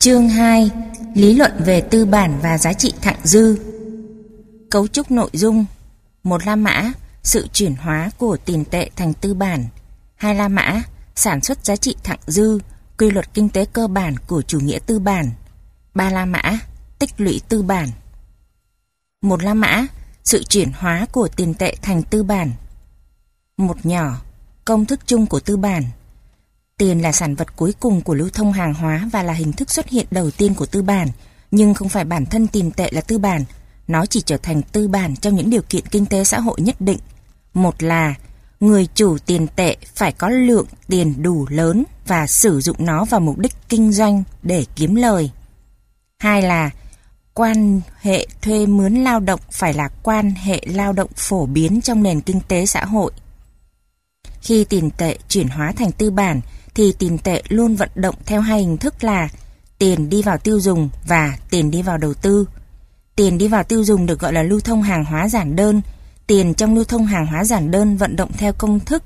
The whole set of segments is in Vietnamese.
Chương 2. Lý luận về tư bản và giá trị thặng dư. Cấu trúc nội dung: 1. La mã, sự chuyển hóa của tiền tệ thành tư bản. 2. La mã, sản xuất giá trị thặng dư, quy luật kinh tế cơ bản của chủ nghĩa tư bản. 3. La mã, tích lũy tư bản. 1. La mã, sự chuyển hóa của tiền tệ thành tư bản. Một nhỏ, công thức chung của tư bản. Tiền là sản vật cuối cùng của lưu thông hàng hóa và là hình thức xuất hiện đầu tiên của tư bản, nhưng không phải bản thân tiền tệ là tư bản, nó chỉ trở thành tư bản trong những điều kiện kinh tế xã hội nhất định. Một là người chủ tiền tệ phải có lượng tiền đủ lớn và sử dụng nó vào mục đích kinh doanh để kiếm lời. 2 là quan hệ thuê mướn lao động phải là quan hệ lao động phổ biến trong nền kinh tế xã hội. Khi tiền tệ chuyển hóa thành tư bản thì tiền tệ luôn vận động theo hai hình thức là tiền đi vào tiêu dùng và tiền đi vào đầu tư. Tiền đi vào tiêu dùng được gọi là lưu thông hàng hóa giản đơn. Tiền trong lưu thông hàng hóa giản đơn vận động theo công thức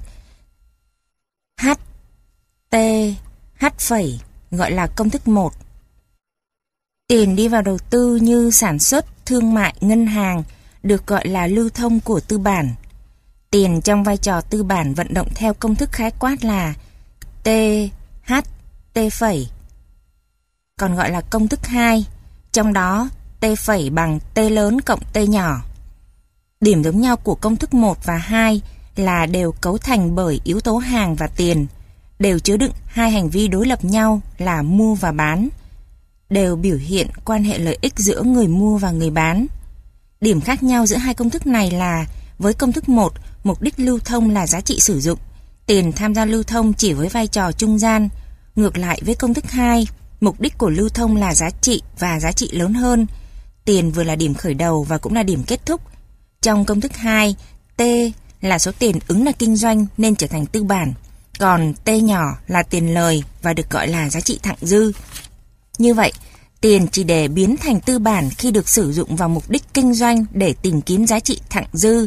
H gọi là công thức 1. Tiền đi vào đầu tư như sản xuất, thương mại, ngân hàng được gọi là lưu thông của tư bản. Tiền trong vai trò tư bản vận động theo công thức khái quát là TH còn gọi là công thức 2, trong đó T bằng T lớn cộng T nhỏ. Điểm giống nhau của công thức 1 và 2 là đều cấu thành bởi yếu tố hàng và tiền, đều chứa đựng hai hành vi đối lập nhau là mua và bán, đều biểu hiện quan hệ lợi ích giữa người mua và người bán. Điểm khác nhau giữa hai công thức này là với công thức 1, mục đích lưu thông là giá trị sử dụng, tiền tham gia lưu thông chỉ với vai trò trung gian. Ngược lại với công thức 2, mục đích của lưu thông là giá trị và giá trị lớn hơn. Tiền vừa là điểm khởi đầu và cũng là điểm kết thúc. Trong công thức 2, T là số tiền ứng là kinh doanh nên trở thành tư bản, còn T nhỏ là tiền lời và được gọi là giá trị thặng dư. Như vậy, tiền chỉ để biến thành tư bản khi được sử dụng vào mục đích kinh doanh để tìm kiếm giá trị thặng dư.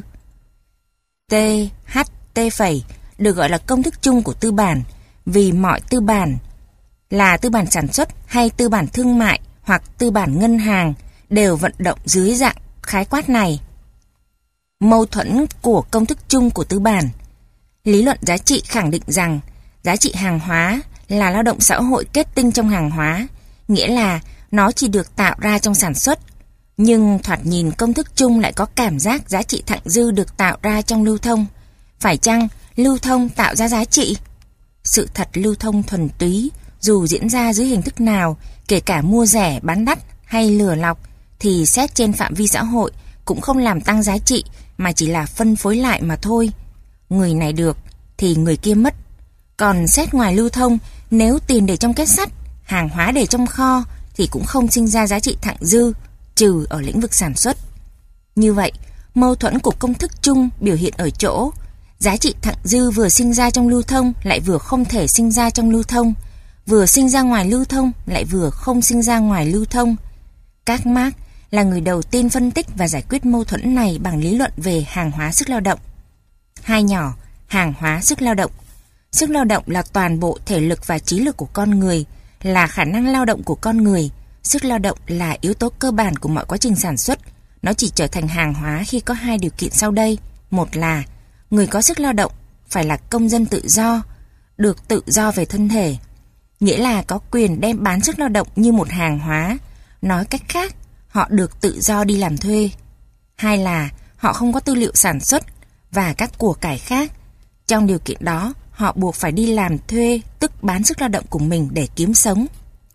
THT được gọi là công thức chung của tư bản vì mọi tư bản là tư bản sản xuất hay tư bản thương mại hoặc tư bản ngân hàng đều vận động dưới dạng khái quát này. Mâu thuẫn của công thức chung của tư bản. Lý luận giá trị khẳng định rằng giá trị hàng hóa là lao động xã hội kết tinh trong hàng hóa, nghĩa là nó chỉ được tạo ra trong sản xuất. Nhưng thoạt nhìn công thức chung lại có cảm giác giá trị thặng dư được tạo ra trong lưu thông. Phải chăng lưu thông tạo ra giá trị? Sự thật lưu thông thuần túy, dù diễn ra dưới hình thức nào, kể cả mua rẻ, bán đắt hay lừa lọc, thì xét trên phạm vi xã hội cũng không làm tăng giá trị mà chỉ là phân phối lại mà thôi. Người này được thì người kia mất. Còn xét ngoài lưu thông, nếu tiền để trong kết sắt, hàng hóa để trong kho thì cũng không sinh ra giá trị thặng dư, trừ ở lĩnh vực sản xuất. Như vậy, mâu thuẫn của công thức chung biểu hiện ở chỗ giá trị thặng dư vừa sinh ra trong lưu thông lại vừa không thể sinh ra trong lưu thông, vừa sinh ra ngoài lưu thông lại vừa không sinh ra ngoài lưu thông. Các Marx là người đầu tiên phân tích và giải quyết mâu thuẫn này bằng lý luận về hàng hóa sức lao động. Hai nhỏ, hàng hóa sức lao động. Sức lao động là toàn bộ thể lực và trí lực của con người, là khả năng lao động của con người. Sức lao động là yếu tố cơ bản của mọi quá trình sản xuất. Nó chỉ trở thành hàng hóa khi có hai điều kiện sau đây. Một là người có sức lao động phải là công dân tự do, được tự do về thân thể, nghĩa là có quyền đem bán sức lao động như một hàng hóa. Nói cách khác, họ được tự do đi làm thuê. Hai là họ không có tư liệu sản xuất và các của cải khác. Trong điều kiện đó, họ buộc phải đi làm thuê, tức bán sức lao động của mình để kiếm sống.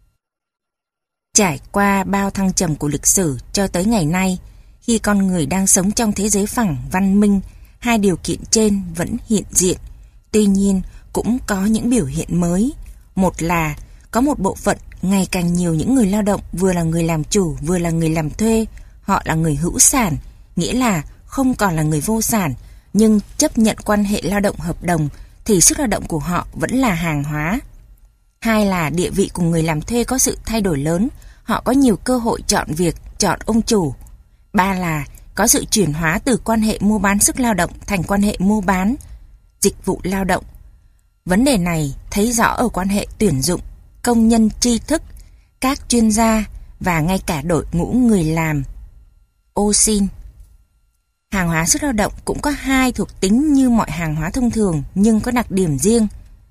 Trải qua bao thăng trầm của lịch sử cho tới ngày nay, khi con người đang sống trong thế giới phẳng, văn minh, hai điều kiện trên vẫn hiện diện. Tuy nhiên, cũng có những biểu hiện mới. Một là có một bộ phận ngày càng nhiều những người lao động vừa là người làm chủ vừa là người làm thuê. Họ là người hữu sản, nghĩa là không còn là người vô sản, nhưng chấp nhận quan hệ lao động hợp đồng thì sức lao động của họ vẫn là hàng hóa. Hai là địa vị của người làm thuê có sự thay đổi lớn, họ có nhiều cơ hội chọn việc, chọn ông chủ. Ba là có sự chuyển hóa từ quan hệ mua bán sức lao động thành quan hệ mua bán dịch vụ lao động. Vấn đề này thấy rõ ở quan hệ tuyển dụng công nhân tri thức các chuyên gia và ngay cả đội ngũ người làm. Ô xin. Hàng hóa sức lao động cũng có hai thuộc tính như mọi hàng hóa thông thường nhưng có đặc điểm riêng.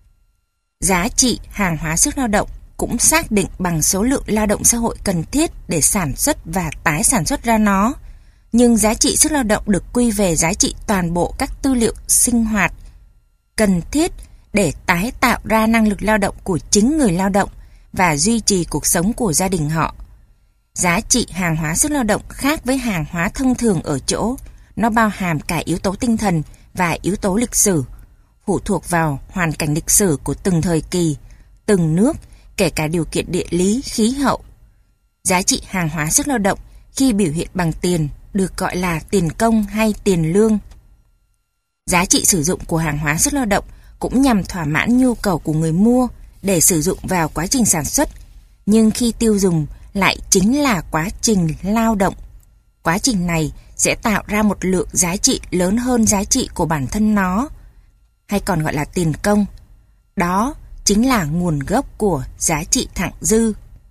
Giá trị hàng hóa sức lao động cũng xác định bằng số lượng lao động xã hội cần thiết để sản xuất và tái sản xuất ra nó. Nhưng giá trị sức lao động được quy về giá trị toàn bộ các tư liệu sinh hoạt cần thiết để tái tạo ra năng lực lao động của chính người lao động và duy trì cuộc sống của gia đình họ. Giá trị hàng hóa sức lao động khác với hàng hóa thông thường ở chỗ nó bao hàm cả yếu tố tinh thần và yếu tố lịch sử, phụ thuộc vào hoàn cảnh lịch sử của từng thời kỳ, từng nước, kể cả điều kiện địa lý, khí hậu. Giá trị hàng hóa sức lao động khi biểu hiện bằng tiền được gọi là tiền công hay tiền lương. Giá trị sử dụng của hàng hóa sức lao động cũng nhằm thỏa mãn nhu cầu của người mua để sử dụng vào quá trình sản xuất, nhưng khi tiêu dùng lại chính là quá trình lao động. Quá trình này sẽ tạo ra một lượng giá trị lớn hơn giá trị của bản thân nó, hay còn gọi là tiền công. Đó chính là nguồn gốc của giá trị thặng dư.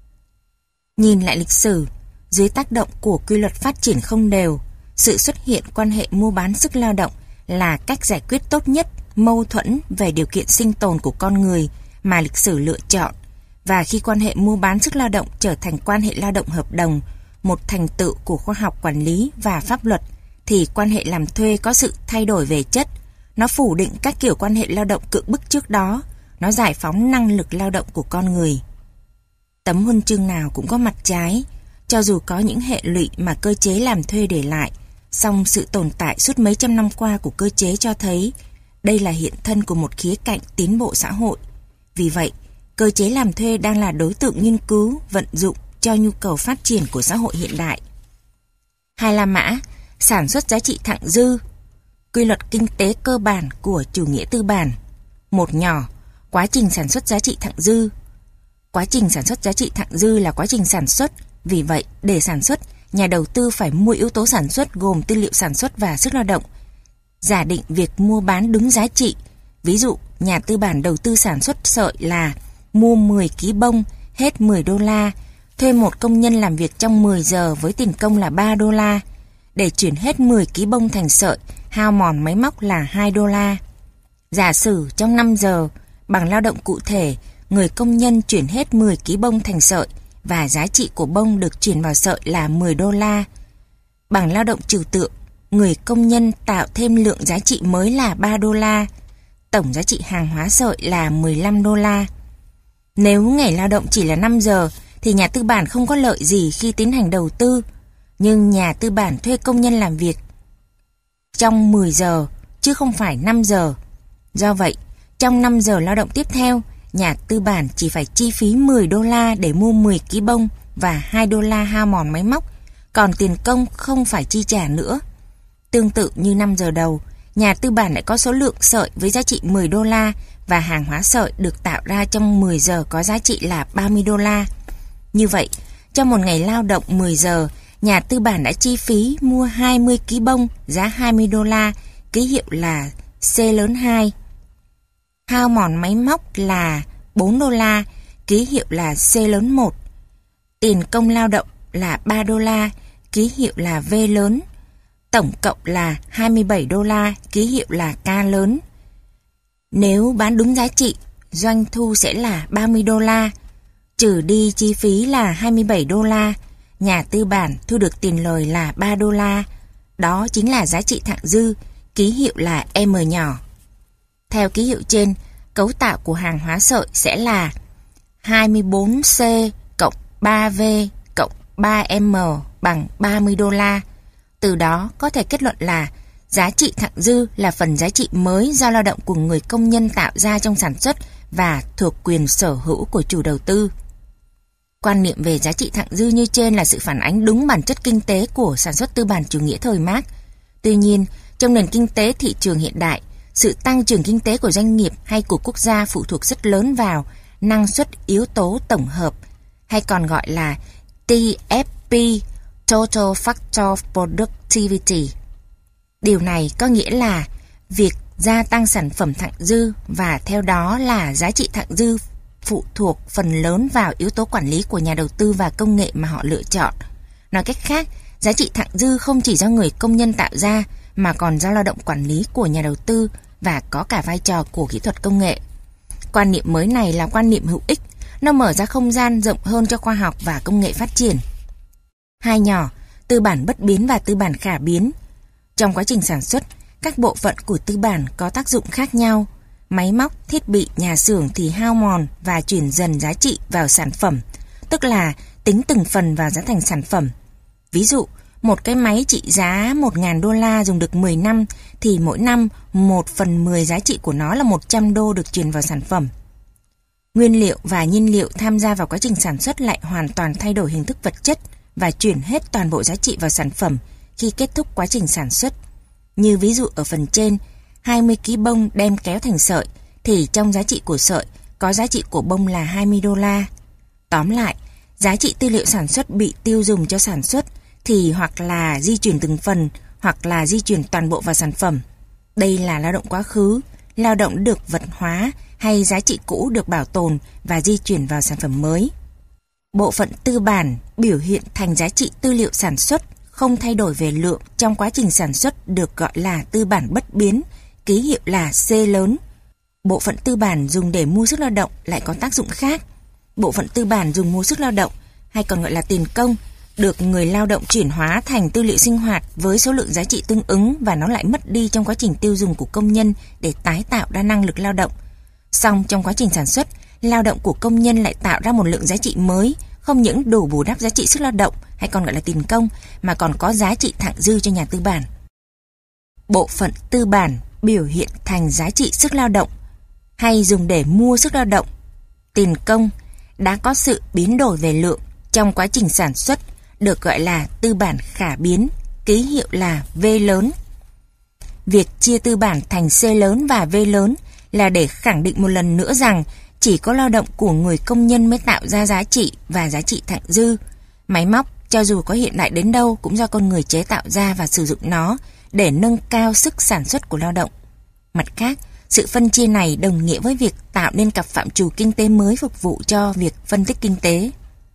Nhìn lại lịch sử, dưới tác động của quy luật phát triển không đều, sự xuất hiện quan hệ mua bán sức lao động là cách giải quyết tốt nhất mâu thuẫn về điều kiện sinh tồn của con người mà lịch sử lựa chọn. Và khi quan hệ mua bán sức lao động trở thành quan hệ lao động hợp đồng, một thành tựu của khoa học quản lý và pháp luật, thì quan hệ làm thuê có sự thay đổi về chất. Nó phủ định các kiểu quan hệ lao động cưỡng bức trước đó. Nó giải phóng năng lực lao động của con người. Tấm huân chương nào cũng có mặt trái, cho dù có những hệ lụy mà cơ chế làm thuê để lại, song sự tồn tại suốt mấy trăm năm qua của cơ chế cho thấy đây là hiện thân của một khía cạnh tiến bộ xã hội. Vì vậy, cơ chế làm thuê đang là đối tượng nghiên cứu, vận dụng cho nhu cầu phát triển của xã hội hiện đại. 2 La Mã, sản xuất giá trị thặng dư. Quy luật kinh tế cơ bản của chủ nghĩa tư bản. Một nhỏ, quá trình sản xuất giá trị thặng dư. Quá trình sản xuất giá trị thặng dư là quá trình sản xuất. Vì vậy, để sản xuất, nhà đầu tư phải mua yếu tố sản xuất gồm tư liệu sản xuất và sức lao động. Giả định việc mua bán đúng giá trị. Ví dụ, nhà tư bản đầu tư sản xuất sợi là mua 10 ký bông hết $10, thuê một công nhân làm việc trong 10 giờ với tiền công là $3. Để chuyển hết 10 ký bông thành sợi, hao mòn máy móc là $2. Giả sử trong 5 giờ, bằng lao động cụ thể, người công nhân chuyển hết 10 ký bông thành sợi và giá trị của bông được chuyển vào sợi là $10. Bằng lao động trừu tượng, người công nhân tạo thêm lượng giá trị mới là $3. Tổng giá trị hàng hóa sợi là $15. Nếu ngày lao động chỉ là 5 giờ thì nhà tư bản không có lợi gì khi tiến hành đầu tư, nhưng nhà tư bản thuê công nhân làm việc trong 10 giờ chứ không phải 5 giờ. Do vậy, trong 5 giờ lao động tiếp theo, nhà tư bản chỉ phải chi phí $10 để mua 10 ký bông và $2 hao mòn máy móc, còn tiền công không phải chi trả nữa. Tương tự như 5 giờ đầu, nhà tư bản lại có số lượng sợi với giá trị $10 và hàng hóa sợi được tạo ra trong 10 giờ có giá trị là $30. Như vậy, trong một ngày lao động 10 giờ, nhà tư bản đã chi phí mua 20 ký bông giá $20, ký hiệu là C2. Hao mòn máy móc là $4, ký hiệu là C1. Tiền công lao động là $3, ký hiệu là V lớn. Tổng cộng là $27, ký hiệu là K lớn. Nếu bán đúng giá trị, doanh thu sẽ là $30, trừ đi chi phí là $27, nhà tư bản thu được tiền lời là $3. Đó chính là giá trị thặng dư, ký hiệu là M nhỏ. Theo ký hiệu trên, cấu tạo của hàng hóa sợi sẽ là 24C cộng 3V cộng 3M bằng $30. Từ đó có thể kết luận là giá trị thặng dư là phần giá trị mới do lao động của người công nhân tạo ra trong sản xuất và thuộc quyền sở hữu của chủ đầu tư. Quan niệm về giá trị thặng dư như trên là sự phản ánh đúng bản chất kinh tế của sản xuất tư bản chủ nghĩa thời Mác. Tuy nhiên, trong nền kinh tế thị trường hiện đại, sự tăng trưởng kinh tế của doanh nghiệp hay của quốc gia phụ thuộc rất lớn vào năng suất yếu tố tổng hợp, hay còn gọi là TFP, Total Factor Productivity. Điều này có nghĩa là việc gia tăng sản phẩm thặng dư và theo đó là giá trị thặng dư phụ thuộc phần lớn vào yếu tố quản lý của nhà đầu tư và công nghệ mà họ lựa chọn. Nói cách khác, giá trị thặng dư không chỉ do người công nhân tạo ra mà còn do lao động quản lý của nhà đầu tư và có cả vai trò của kỹ thuật công nghệ. Quan niệm mới này là quan niệm hữu ích, nó mở ra không gian rộng hơn cho khoa học và công nghệ phát triển. Hai nhỏ, tư bản bất biến và tư bản khả biến. Trong quá trình sản xuất, các bộ phận của tư bản có tác dụng khác nhau. Máy móc, thiết bị, nhà xưởng thì hao mòn và chuyển dần giá trị vào sản phẩm, tức là tính từng phần vào giá thành sản phẩm. Ví dụ, một cái máy trị giá 1.000 đô la dùng được 10 năm thì mỗi năm 1/10 giá trị của nó là 100 đô được truyền vào sản phẩm. Nguyên liệu và nhiên liệu tham gia vào quá trình sản xuất lại hoàn toàn thay đổi hình thức vật chất và chuyển hết toàn bộ giá trị vào sản phẩm khi kết thúc quá trình sản xuất. Như ví dụ ở phần trên, 20 kg bông đem kéo thành sợi thì trong giá trị của sợi có giá trị của bông là 20 đô la. Tóm lại, giá trị tư liệu sản xuất bị tiêu dùng cho sản xuất thì hoặc là di chuyển từng phần hoặc là di chuyển toàn bộ vào sản phẩm. Đây là lao động quá khứ, lao động được vật hóa hay giá trị cũ được bảo tồn và di chuyển vào sản phẩm mới. Bộ phận tư bản biểu hiện thành giá trị tư liệu sản xuất không thay đổi về lượng trong quá trình sản xuất được gọi là tư bản bất biến, ký hiệu là C lớn. Bộ phận tư bản dùng để mua sức lao động lại có tác dụng khác. Bộ phận tư bản dùng mua sức lao động, hay còn gọi là tiền công, được người lao động chuyển hóa thành tư liệu sinh hoạt với số lượng giá trị tương ứng và nó lại mất đi trong quá trình tiêu dùng của công nhân để tái tạo ra năng lực lao động. Song trong quá trình sản xuất, lao động của công nhân lại tạo ra một lượng giá trị mới, không những đủ bù đắp giá trị sức lao động hay còn gọi là tiền công mà còn có giá trị thặng dư cho nhà tư bản. Bộ phận tư bản biểu hiện thành giá trị sức lao động hay dùng để mua sức lao động, tiền công đã có sự biến đổi về lượng trong quá trình sản xuất được gọi là tư bản khả biến, ký hiệu là V lớn. Việc chia tư bản thành C lớn và V lớn là để khẳng định một lần nữa rằng chỉ có lao động của người công nhân mới tạo ra giá trị và giá trị thặng dư. Máy móc, cho dù có hiện đại đến đâu, cũng do con người chế tạo ra và sử dụng nó để nâng cao sức sản xuất của lao động. Mặt khác, sự phân chia này đồng nghĩa với việc tạo nên cặp phạm trù kinh tế mới phục vụ cho việc phân tích kinh tế.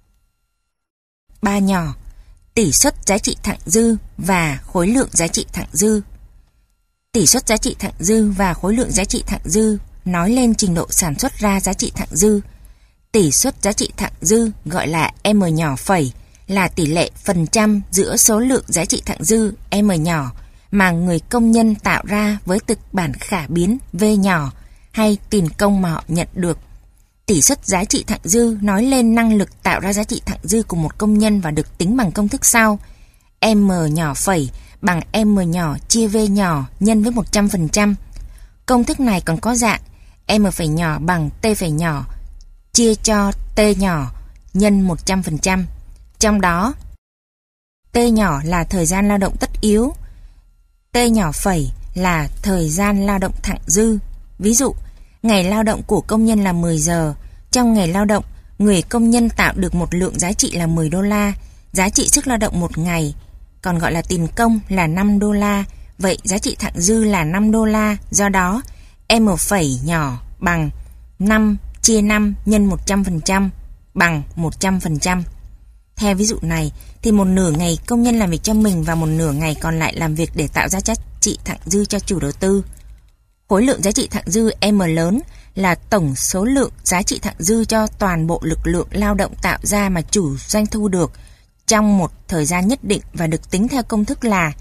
3 nhỏ, tỷ suất giá trị thặng dư và khối lượng giá trị thặng dư. Tỷ suất giá trị thặng dư và khối lượng giá trị thặng dư nói lên trình độ sản xuất ra giá trị thặng dư. Tỷ suất giá trị thặng dư gọi là M nhỏ phẩy là tỷ lệ phần trăm giữa số lượng giá trị thặng dư M nhỏ mà người công nhân tạo ra với tư bản khả biến V nhỏ hay tiền công mà họ nhận được. Tỷ suất giá trị thặng dư nói lên năng lực tạo ra giá trị thặng dư của một công nhân và được tính bằng công thức sau: M nhỏ phẩy bằng M nhỏ chia V nhỏ nhân với 100%. Công thức này còn có dạng M phẩy nhỏ bằng T phẩy nhỏ chia cho T nhỏ nhân 100%. Trong đó, T nhỏ là thời gian lao động tất yếu, T nhỏ phẩy là thời gian lao động thặng dư. Ví dụ, ngày lao động của công nhân là 10 giờ. Trong ngày lao động, người công nhân tạo được một lượng giá trị là 10 đô la. Giá trị sức lao động một ngày, còn gọi là tiền công, là 5 đô la. Vậy giá trị thặng dư là 5 đô la. Do đó, M phẩy nhỏ bằng 5 chia 5 nhân 100% bằng 100%. Theo ví dụ này, thì một nửa ngày công nhân làm việc cho mình và một nửa ngày còn lại làm việc để tạo ra giá trị thặng dư cho chủ đầu tư. Khối lượng giá trị thặng dư M lớn là tổng số lượng giá trị thặng dư cho toàn bộ lực lượng lao động tạo ra mà chủ doanh thu được trong một thời gian nhất định và được tính theo công thức là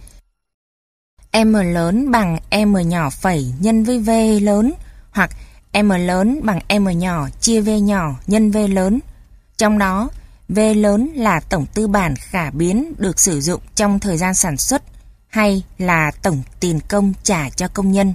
M lớn bằng M nhỏ phẩy nhân với V lớn hoặc M lớn bằng M nhỏ chia V nhỏ nhân V lớn. Trong đó, V lớn là tổng tư bản khả biến được sử dụng trong thời gian sản xuất hay là tổng tiền công trả cho công nhân.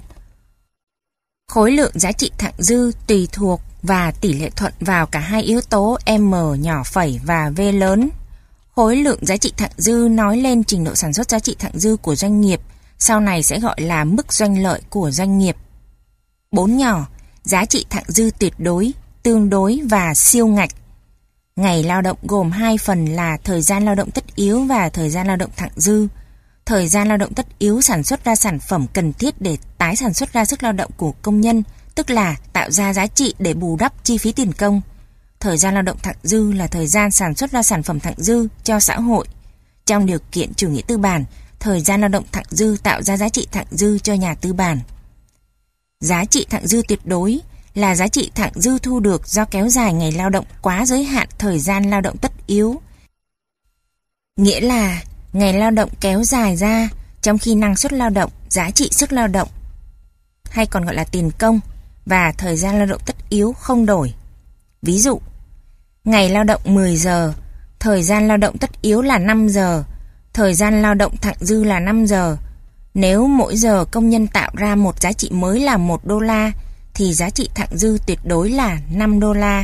Khối lượng giá trị thặng dư tùy thuộc và tỷ lệ thuận vào cả hai yếu tố M nhỏ phẩy và V lớn. Khối lượng giá trị thặng dư nói lên trình độ sản xuất giá trị thặng dư của doanh nghiệp, sau này sẽ gọi là mức doanh lợi của doanh nghiệp. 4 nhỏ, giá trị thặng dư tuyệt đối, tương đối và siêu ngạch. Ngày lao động gồm 2 phần là thời gian lao động tất yếu và thời gian lao động thặng dư. Thời gian lao động tất yếu sản xuất ra sản phẩm cần thiết để tái sản xuất ra sức lao động của công nhân, tức là tạo ra giá trị để bù đắp chi phí tiền công. Thời gian lao động thặng dư là thời gian sản xuất ra sản phẩm thặng dư cho xã hội. Trong điều kiện chủ nghĩa tư bản, thời gian lao động thặng dư tạo ra giá trị thặng dư cho nhà tư bản. Giá trị thặng dư tuyệt đối là giá trị thặng dư thu được do kéo dài ngày lao động quá giới hạn thời gian lao động tất yếu. Nghĩa là ngày lao động kéo dài ra trong khi năng suất lao động, giá trị sức lao động, hay còn gọi là tiền công, và thời gian lao động tất yếu không đổi. Ví dụ, ngày lao động 10 giờ, thời gian lao động tất yếu là 5 giờ, thời gian lao động thặng dư là 5 giờ. Nếu mỗi giờ công nhân tạo ra một giá trị mới là $1, thì giá trị thặng dư tuyệt đối là $5.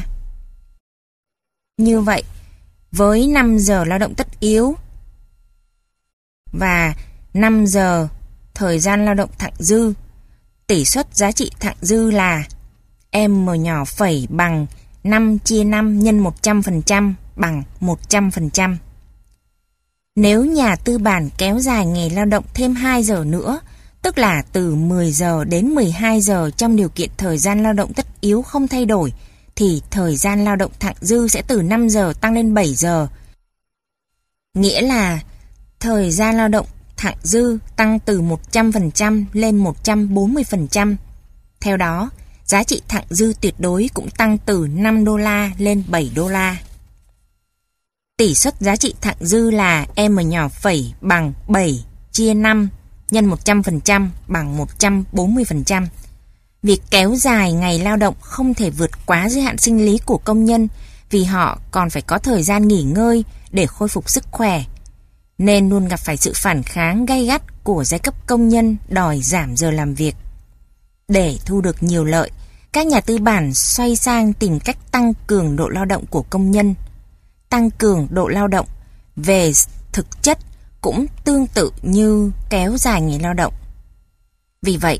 Như vậy, với 5 giờ lao động tất yếu và 5 giờ thời gian lao động thặng dư, tỷ suất giá trị thặng dư là M nhỏ phẩy bằng 5 chia 5 nhân 100% bằng 100%. Nếu nhà tư bản kéo dài ngày lao động thêm 2 giờ nữa, tức là từ 10 giờ đến 12 giờ trong điều kiện thời gian lao động tất yếu không thay đổi, thì thời gian lao động thặng dư sẽ từ 5 giờ tăng lên 7 giờ. Nghĩa là thời gian lao động thặng dư tăng từ 100% lên 140%. Theo đó, giá trị thặng dư tuyệt đối cũng tăng từ $5 lên $7. Tỷ suất giá trị thặng dư là M nhỏ phẩy bằng 7 chia 5 nhân 100% bằng 140%. Việc kéo dài ngày lao động không thể vượt quá giới hạn sinh lý của công nhân vì họ còn phải có thời gian nghỉ ngơi để khôi phục sức khỏe, nên luôn gặp phải sự phản kháng gay gắt của giai cấp công nhân đòi giảm giờ làm việc. Để thu được nhiều lợi, các nhà tư bản xoay sang tìm cách tăng cường độ lao động của công nhân. Tăng cường độ lao động về thực chất cũng tương tự như kéo dài ngày lao động. Vì vậy,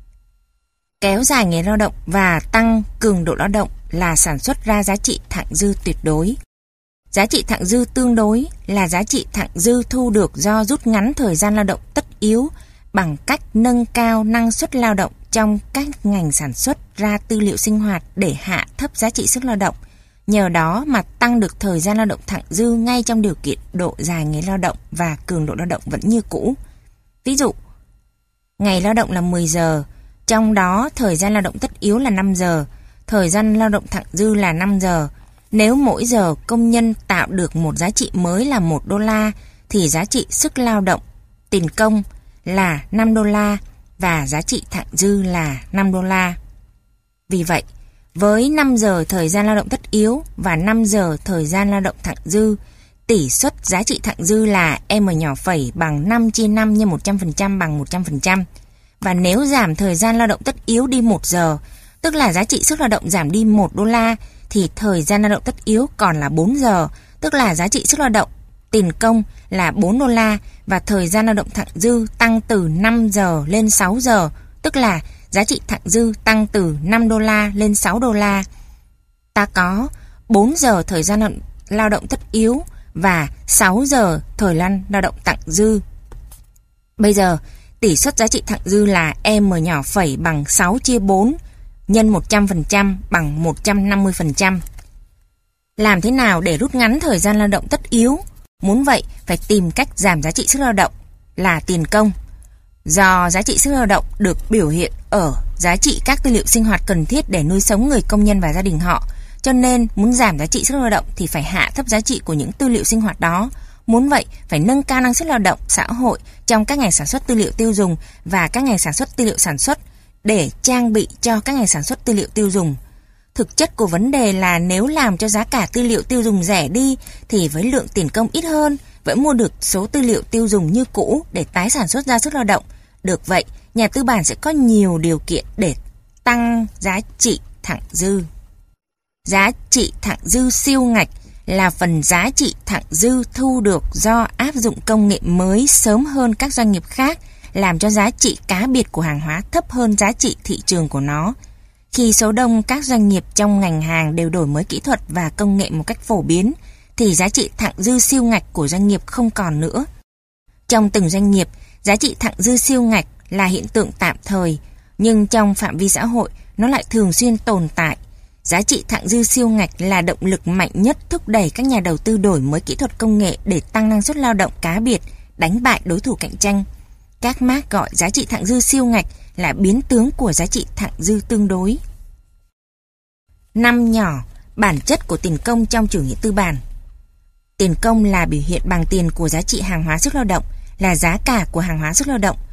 kéo dài ngày lao động và tăng cường độ lao động là sản xuất ra giá trị thặng dư tuyệt đối. Giá trị thặng dư tương đối là giá trị thặng dư thu được do rút ngắn thời gian lao động tất yếu bằng cách nâng cao năng suất lao động trong các ngành sản xuất ra tư liệu sinh hoạt để hạ thấp giá trị sức lao động. Nhờ đó mà tăng được thời gian lao động thặng dư ngay trong điều kiện độ dài ngày lao động và cường độ lao động vẫn như cũ. Ví dụ, ngày lao động là 10 giờ, trong đó thời gian lao động tất yếu là 5 giờ, thời gian lao động thặng dư là 5 giờ. Nếu mỗi giờ công nhân tạo được một giá trị mới là $1, thì giá trị sức lao động, tiền công là $5 và giá trị thặng dư là $5. Vì vậy, với 5 giờ thời gian lao động tất yếu và 5 giờ thời gian lao động thặng dư, tỷ suất giá trị thặng dư là M nhỏ phẩy bằng 5 chia 5 nhân 100% bằng 100%. Và nếu giảm thời gian lao động tất yếu đi 1 giờ, tức là giá trị sức lao động giảm đi $1, thì thời gian lao động tất yếu còn là 4 giờ, tức là giá trị sức lao động, tiền công là $4 và thời gian lao động thặng dư tăng từ 5 giờ lên 6 giờ, tức là giá trị thặng dư tăng từ $5 lên $6. Ta có 4 giờ thời gian lao động tất yếu và 6 giờ thời gian lao động thặng dư. Bây giờ, tỷ suất giá trị thặng dư là M nhỏ phẩy bằng 6 chia 4 nhân 100% bằng 150%. Làm thế nào để rút ngắn thời gian lao động tất yếu? Muốn vậy, phải tìm cách giảm giá trị sức lao động là tiền công. Do giá trị sức lao động được biểu hiện ở giá trị các tư liệu sinh hoạt cần thiết để nuôi sống người công nhân và gia đình họ, cho nên muốn giảm giá trị sức lao động thì phải hạ thấp giá trị của những tư liệu sinh hoạt đó. Muốn vậy, phải nâng cao năng suất lao động xã hội trong các ngành sản xuất tư liệu tiêu dùng và các ngành sản xuất tư liệu sản xuất để trang bị cho các ngành sản xuất tư liệu tiêu dùng. Thực chất của vấn đề là nếu làm cho giá cả tư liệu tiêu dùng rẻ đi thì với lượng tiền công ít hơn vẫn mua được số tư liệu tiêu dùng như cũ để tái sản xuất ra sức lao động. Được vậy, nhà tư bản sẽ có nhiều điều kiện để tăng giá trị thặng dư. Giá trị thặng dư siêu ngạch là phần giá trị thặng dư thu được do áp dụng công nghệ mới sớm hơn các doanh nghiệp khác, làm cho giá trị cá biệt của hàng hóa thấp hơn giá trị thị trường của nó. Khi số đông các doanh nghiệp trong ngành hàng đều đổi mới kỹ thuật và công nghệ một cách phổ biến, thì giá trị thặng dư siêu ngạch của doanh nghiệp không còn nữa. Trong từng doanh nghiệp, giá trị thặng dư siêu ngạch là hiện tượng tạm thời, nhưng trong phạm vi xã hội, nó lại thường xuyên tồn tại. Giá trị thặng dư siêu ngạch là động lực mạnh nhất thúc đẩy các nhà đầu tư đổi mới kỹ thuật công nghệ để tăng năng suất lao động cá biệt, đánh bại đối thủ cạnh tranh. Các Marx gọi giá trị thặng dư siêu ngạch là biến tướng của giá trị thặng dư tương đối. 5 nhỏ, bản chất của tiền công trong chủ nghĩa tư bản. Tiền công là biểu hiện bằng tiền của giá trị hàng hóa sức lao động, là giá cả của hàng hóa sức lao động.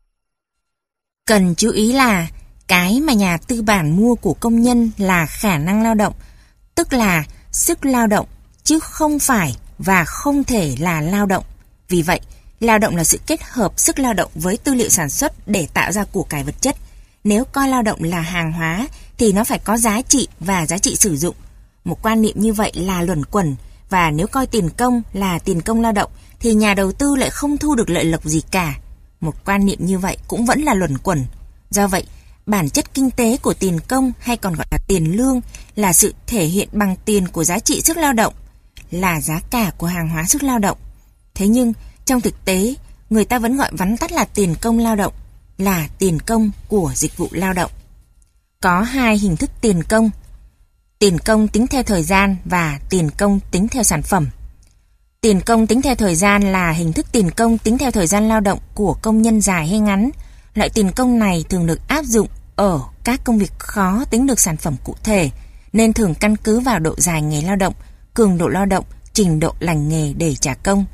Cần chú ý là cái mà nhà tư bản mua của công nhân là khả năng lao động, tức là sức lao động, chứ không phải và không thể là lao động. Vì vậy, lao động là sự kết hợp sức lao động với tư liệu sản xuất để tạo ra của cải vật chất. Nếu coi lao động là hàng hóa thì nó phải có giá trị và giá trị sử dụng. Một quan niệm như vậy là luẩn quẩn, và nếu coi tiền công là tiền công lao động thì nhà đầu tư lại không thu được lợi lộc gì cả. Một quan niệm như vậy cũng vẫn là luẩn quẩn. Do vậy, bản chất kinh tế của tiền công hay còn gọi là tiền lương là sự thể hiện bằng tiền của giá trị sức lao động, là giá cả của hàng hóa sức lao động. Thế nhưng, trong thực tế, người ta vẫn gọi vắn tắt là tiền công lao động, là tiền công của dịch vụ lao động. Có hai hình thức tiền công: tiền công tính theo thời gian và tiền công tính theo sản phẩm. Tiền công tính theo thời gian là hình thức tiền công tính theo thời gian lao động của công nhân dài hay ngắn. Loại tiền công này thường được áp dụng ở các công việc khó tính được sản phẩm cụ thể, nên thường căn cứ vào độ dài ngày lao động, cường độ lao động, trình độ lành nghề để trả công.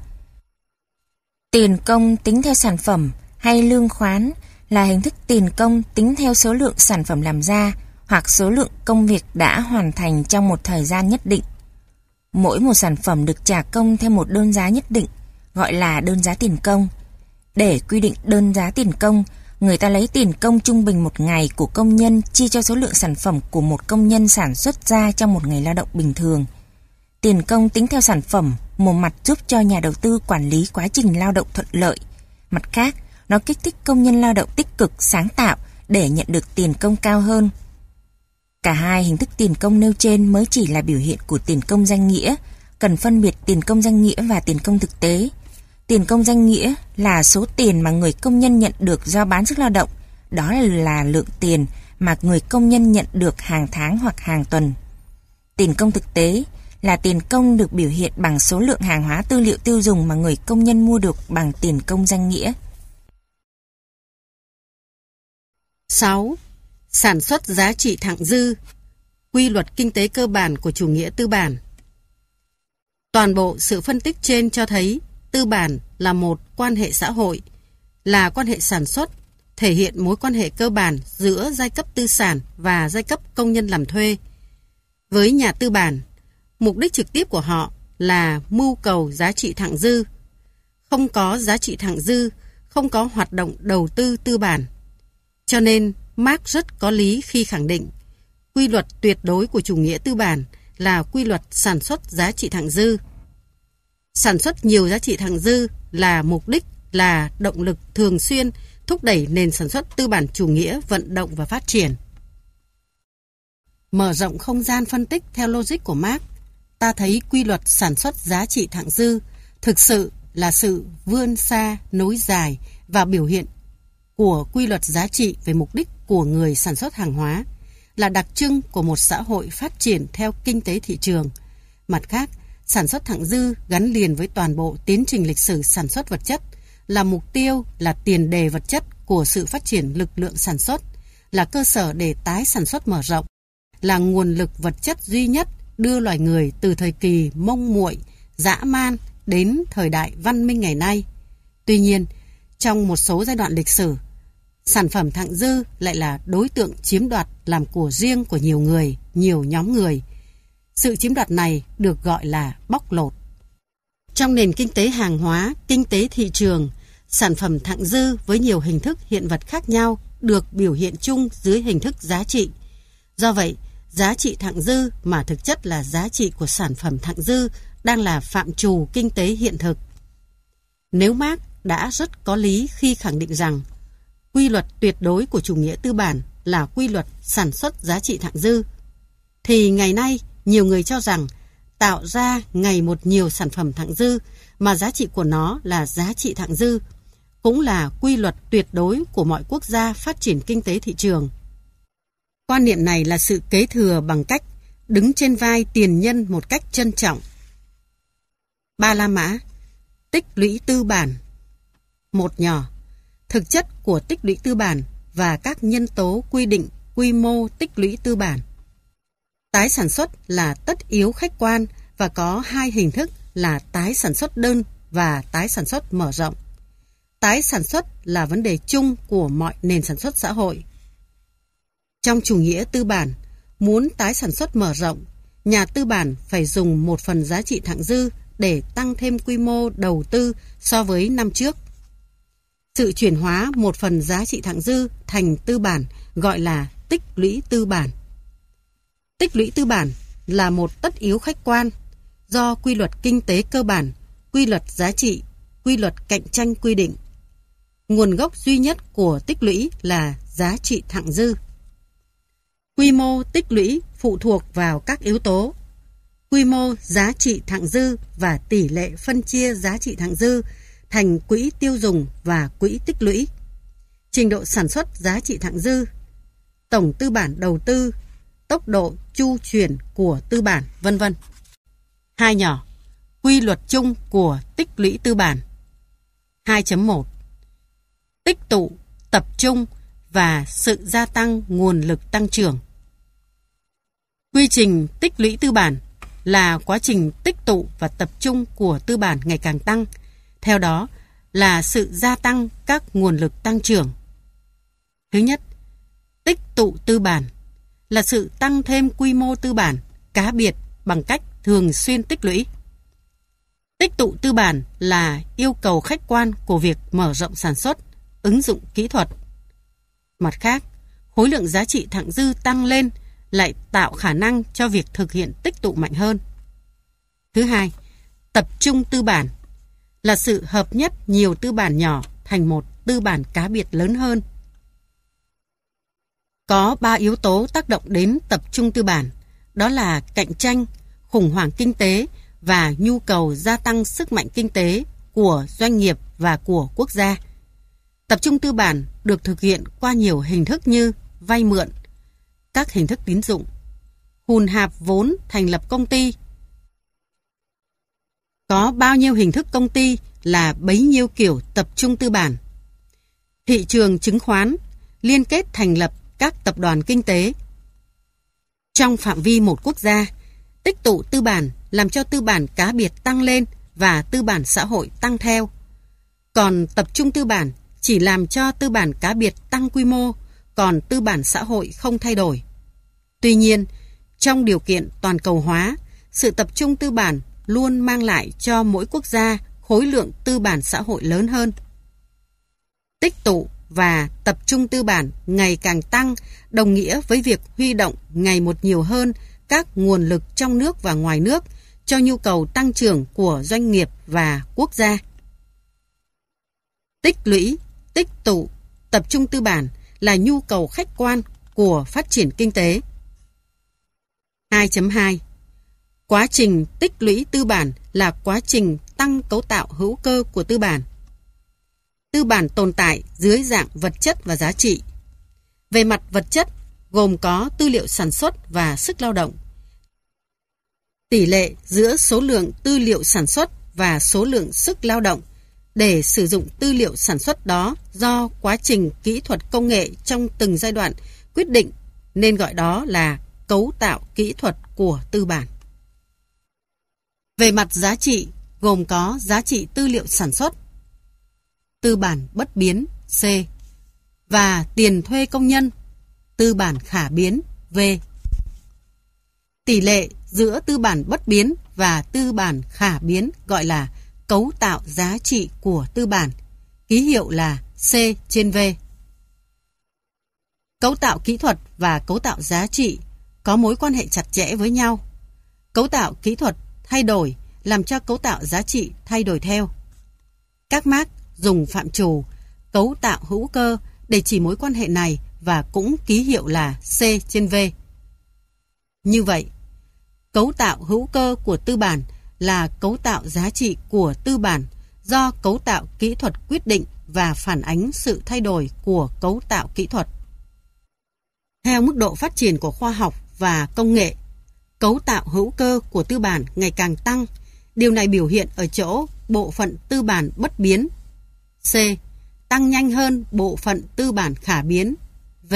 Tiền công tính theo sản phẩm hay lương khoán là hình thức tiền công tính theo số lượng sản phẩm làm ra hoặc số lượng công việc đã hoàn thành trong một thời gian nhất định. Mỗi một sản phẩm được trả công theo một đơn giá nhất định, gọi là đơn giá tiền công. Để quy định đơn giá tiền công, người ta lấy tiền công trung bình một ngày của công nhân chia cho số lượng sản phẩm của một công nhân sản xuất ra trong một ngày lao động bình thường. Tiền công tính theo sản phẩm, một mặt giúp cho nhà đầu tư quản lý quá trình lao động thuận lợi. Mặt khác, nó kích thích công nhân lao động tích cực, sáng tạo để nhận được tiền công cao hơn. Cả hai hình thức tiền công nêu trên mới chỉ là biểu hiện của tiền công danh nghĩa, cần phân biệt tiền công danh nghĩa và tiền công thực tế. Tiền công danh nghĩa là số tiền mà người công nhân nhận được do bán sức lao động, đó là lượng tiền mà người công nhân nhận được hàng tháng hoặc hàng tuần. Tiền công thực tế là tiền công được biểu hiện bằng số lượng hàng hóa tư liệu tiêu dùng mà người công nhân mua được bằng tiền công danh nghĩa. 6. Sản xuất giá trị thặng dư. Quy luật kinh tế cơ bản của chủ nghĩa tư bản. Toàn bộ sự phân tích trên cho thấy tư bản là một quan hệ xã hội, là quan hệ sản xuất, thể hiện mối quan hệ cơ bản giữa giai cấp tư sản và giai cấp công nhân làm thuê. Với nhà tư bản, mục đích trực tiếp của họ là mưu cầu giá trị thặng dư. Không có giá trị thặng dư, không có hoạt động đầu tư tư bản. Cho nên, Marx rất có lý khi khẳng định quy luật tuyệt đối của chủ nghĩa tư bản là quy luật sản xuất giá trị thặng dư. Sản xuất nhiều giá trị thặng dư là mục đích, là động lực thường xuyên thúc đẩy nền sản xuất tư bản chủ nghĩa vận động và phát triển. Mở rộng không gian phân tích theo logic của Marx, ta thấy quy luật sản xuất giá trị thặng dư thực sự là sự vươn xa, nối dài và biểu hiện của quy luật giá trị về mục đích của người sản xuất hàng hóa, là đặc trưng của một xã hội phát triển theo kinh tế thị trường. Mặt khác, sản xuất thặng dư gắn liền với toàn bộ tiến trình lịch sử sản xuất vật chất, là mục tiêu, là tiền đề vật chất của sự phát triển lực lượng sản xuất, là cơ sở để tái sản xuất mở rộng, là nguồn lực vật chất duy nhất đưa loài người từ thời kỳ mông muội, dã man đến thời đại văn minh ngày nay. Tuy nhiên, trong một số giai đoạn lịch sử, sản phẩm thặng dư lại là đối tượng chiếm đoạt làm của riêng của nhiều người, nhiều nhóm người. Sự chiếm đoạt này được gọi là bóc lột. Trong nền kinh tế hàng hóa, kinh tế thị trường, sản phẩm thặng dư với nhiều hình thức hiện vật khác nhau được biểu hiện chung dưới hình thức giá trị. Do vậy, giá trị thặng dư mà thực chất là giá trị của sản phẩm thặng dư đang là phạm trù kinh tế hiện thực. Nếu Marx đã rất có lý khi khẳng định rằng quy luật tuyệt đối của chủ nghĩa tư bản là quy luật sản xuất giá trị thặng dư, thì ngày nay nhiều người cho rằng tạo ra ngày một nhiều sản phẩm thặng dư mà giá trị của nó là giá trị thặng dư cũng là quy luật tuyệt đối của mọi quốc gia phát triển kinh tế thị trường. Quan niệm này là sự kế thừa bằng cách đứng trên vai tiền nhân một cách trân trọng. Ba La Mã, tích lũy tư bản. Một nhỏ, thực chất của tích lũy tư bản và các nhân tố quy định quy mô tích lũy tư bản. Tái sản xuất là tất yếu khách quan và có hai hình thức là tái sản xuất đơn và tái sản xuất mở rộng. Tái sản xuất là vấn đề chung của mọi nền sản xuất xã hội. Trong chủ nghĩa tư bản, muốn tái sản xuất mở rộng, nhà tư bản phải dùng một phần giá trị thặng dư để tăng thêm quy mô đầu tư so với năm trước. Sự chuyển hóa một phần giá trị thặng dư thành tư bản gọi là tích lũy tư bản. Tích lũy tư bản là một tất yếu khách quan do quy luật kinh tế cơ bản, quy luật giá trị, quy luật cạnh tranh quy định. Nguồn gốc duy nhất của tích lũy là giá trị thặng dư. Quy mô tích lũy phụ thuộc vào các yếu tố: quy mô giá trị thặng dư và tỷ lệ phân chia giá trị thặng dư thành quỹ tiêu dùng và quỹ tích lũy, trình độ sản xuất giá trị thặng dư, tổng tư bản đầu tư, tốc độ chu chuyển của tư bản, vân vân. Hai nhỏ, quy luật chung của tích lũy tư bản. 2.1 Tích tụ, tập trung và sự gia tăng nguồn lực tăng trưởng. Quy trình tích lũy tư bản là quá trình tích tụ và tập trung của tư bản ngày càng tăng, theo đó là sự gia tăng các nguồn lực tăng trưởng. Thứ nhất, tích tụ tư bản là sự tăng thêm quy mô tư bản cá biệt bằng cách thường xuyên tích lũy. Tích tụ tư bản là yêu cầu khách quan của việc mở rộng sản xuất, ứng dụng kỹ thuật. Mặt khác, khối lượng giá trị thặng dư tăng lên lại tạo khả năng cho việc thực hiện tích tụ mạnh hơn. Thứ hai, tập trung tư bản là sự hợp nhất nhiều tư bản nhỏ thành một tư bản cá biệt lớn hơn. Có 3 yếu tố tác động đến tập trung tư bản, đó là cạnh tranh, khủng hoảng kinh tế và nhu cầu gia tăng sức mạnh kinh tế của doanh nghiệp và của quốc gia. Tập trung tư bản được thực hiện qua nhiều hình thức như vay mượn, các hình thức tín dụng, hùn hạp vốn thành lập công ty. Có bao nhiêu hình thức công ty là bấy nhiêu kiểu tập trung tư bản. Thị trường chứng khoán liên kết thành lập các tập đoàn kinh tế. Trong phạm vi một quốc gia, tích tụ tư bản làm cho tư bản cá biệt tăng lên và tư bản xã hội tăng theo. Còn tập trung tư bản chỉ làm cho tư bản cá biệt tăng quy mô, còn tư bản xã hội không thay đổi. Tuy nhiên, trong điều kiện toàn cầu hóa, sự tập trung tư bản luôn mang lại cho mỗi quốc gia khối lượng tư bản xã hội lớn hơn. Tích tụ và tập trung tư bản ngày càng tăng đồng nghĩa với việc huy động ngày một nhiều hơn các nguồn lực trong nước và ngoài nước cho nhu cầu tăng trưởng của doanh nghiệp và quốc gia. Tích lũy, tích tụ, tập trung tư bản là nhu cầu khách quan của phát triển kinh tế. 2.2 Quá trình tích lũy tư bản là quá trình tăng cấu tạo hữu cơ của tư bản. Tư bản tồn tại dưới dạng vật chất và giá trị. Về mặt vật chất, gồm có tư liệu sản xuất và sức lao động. Tỷ lệ giữa số lượng tư liệu sản xuất và số lượng sức lao động để sử dụng tư liệu sản xuất đó do quá trình kỹ thuật công nghệ trong từng giai đoạn quyết định, nên gọi đó là cấu tạo kỹ thuật của tư bản. Về mặt giá trị, gồm có giá trị tư liệu sản xuất, tư bản bất biến C, và tiền thuê công nhân, tư bản khả biến V. Tỷ lệ giữa tư bản bất biến và tư bản khả biến gọi là cấu tạo giá trị của tư bản, ký hiệu là C/V. Cấu tạo kỹ thuật và cấu tạo giá trị có mối quan hệ chặt chẽ với nhau. Cấu tạo kỹ thuật thay đổi làm cho cấu tạo giá trị thay đổi theo. Các Marx dùng phạm trù cấu tạo hữu cơ để chỉ mối quan hệ này và cũng ký hiệu là C/V. Như vậy, cấu tạo hữu cơ của tư bản là cấu tạo giá trị của tư bản do cấu tạo kỹ thuật quyết định và phản ánh sự thay đổi của cấu tạo kỹ thuật. Theo mức độ phát triển của khoa học và công nghệ, cấu tạo hữu cơ của tư bản ngày càng tăng. Điều này biểu hiện ở chỗ bộ phận tư bản bất biến. C. Tăng nhanh hơn bộ phận tư bản khả biến. V.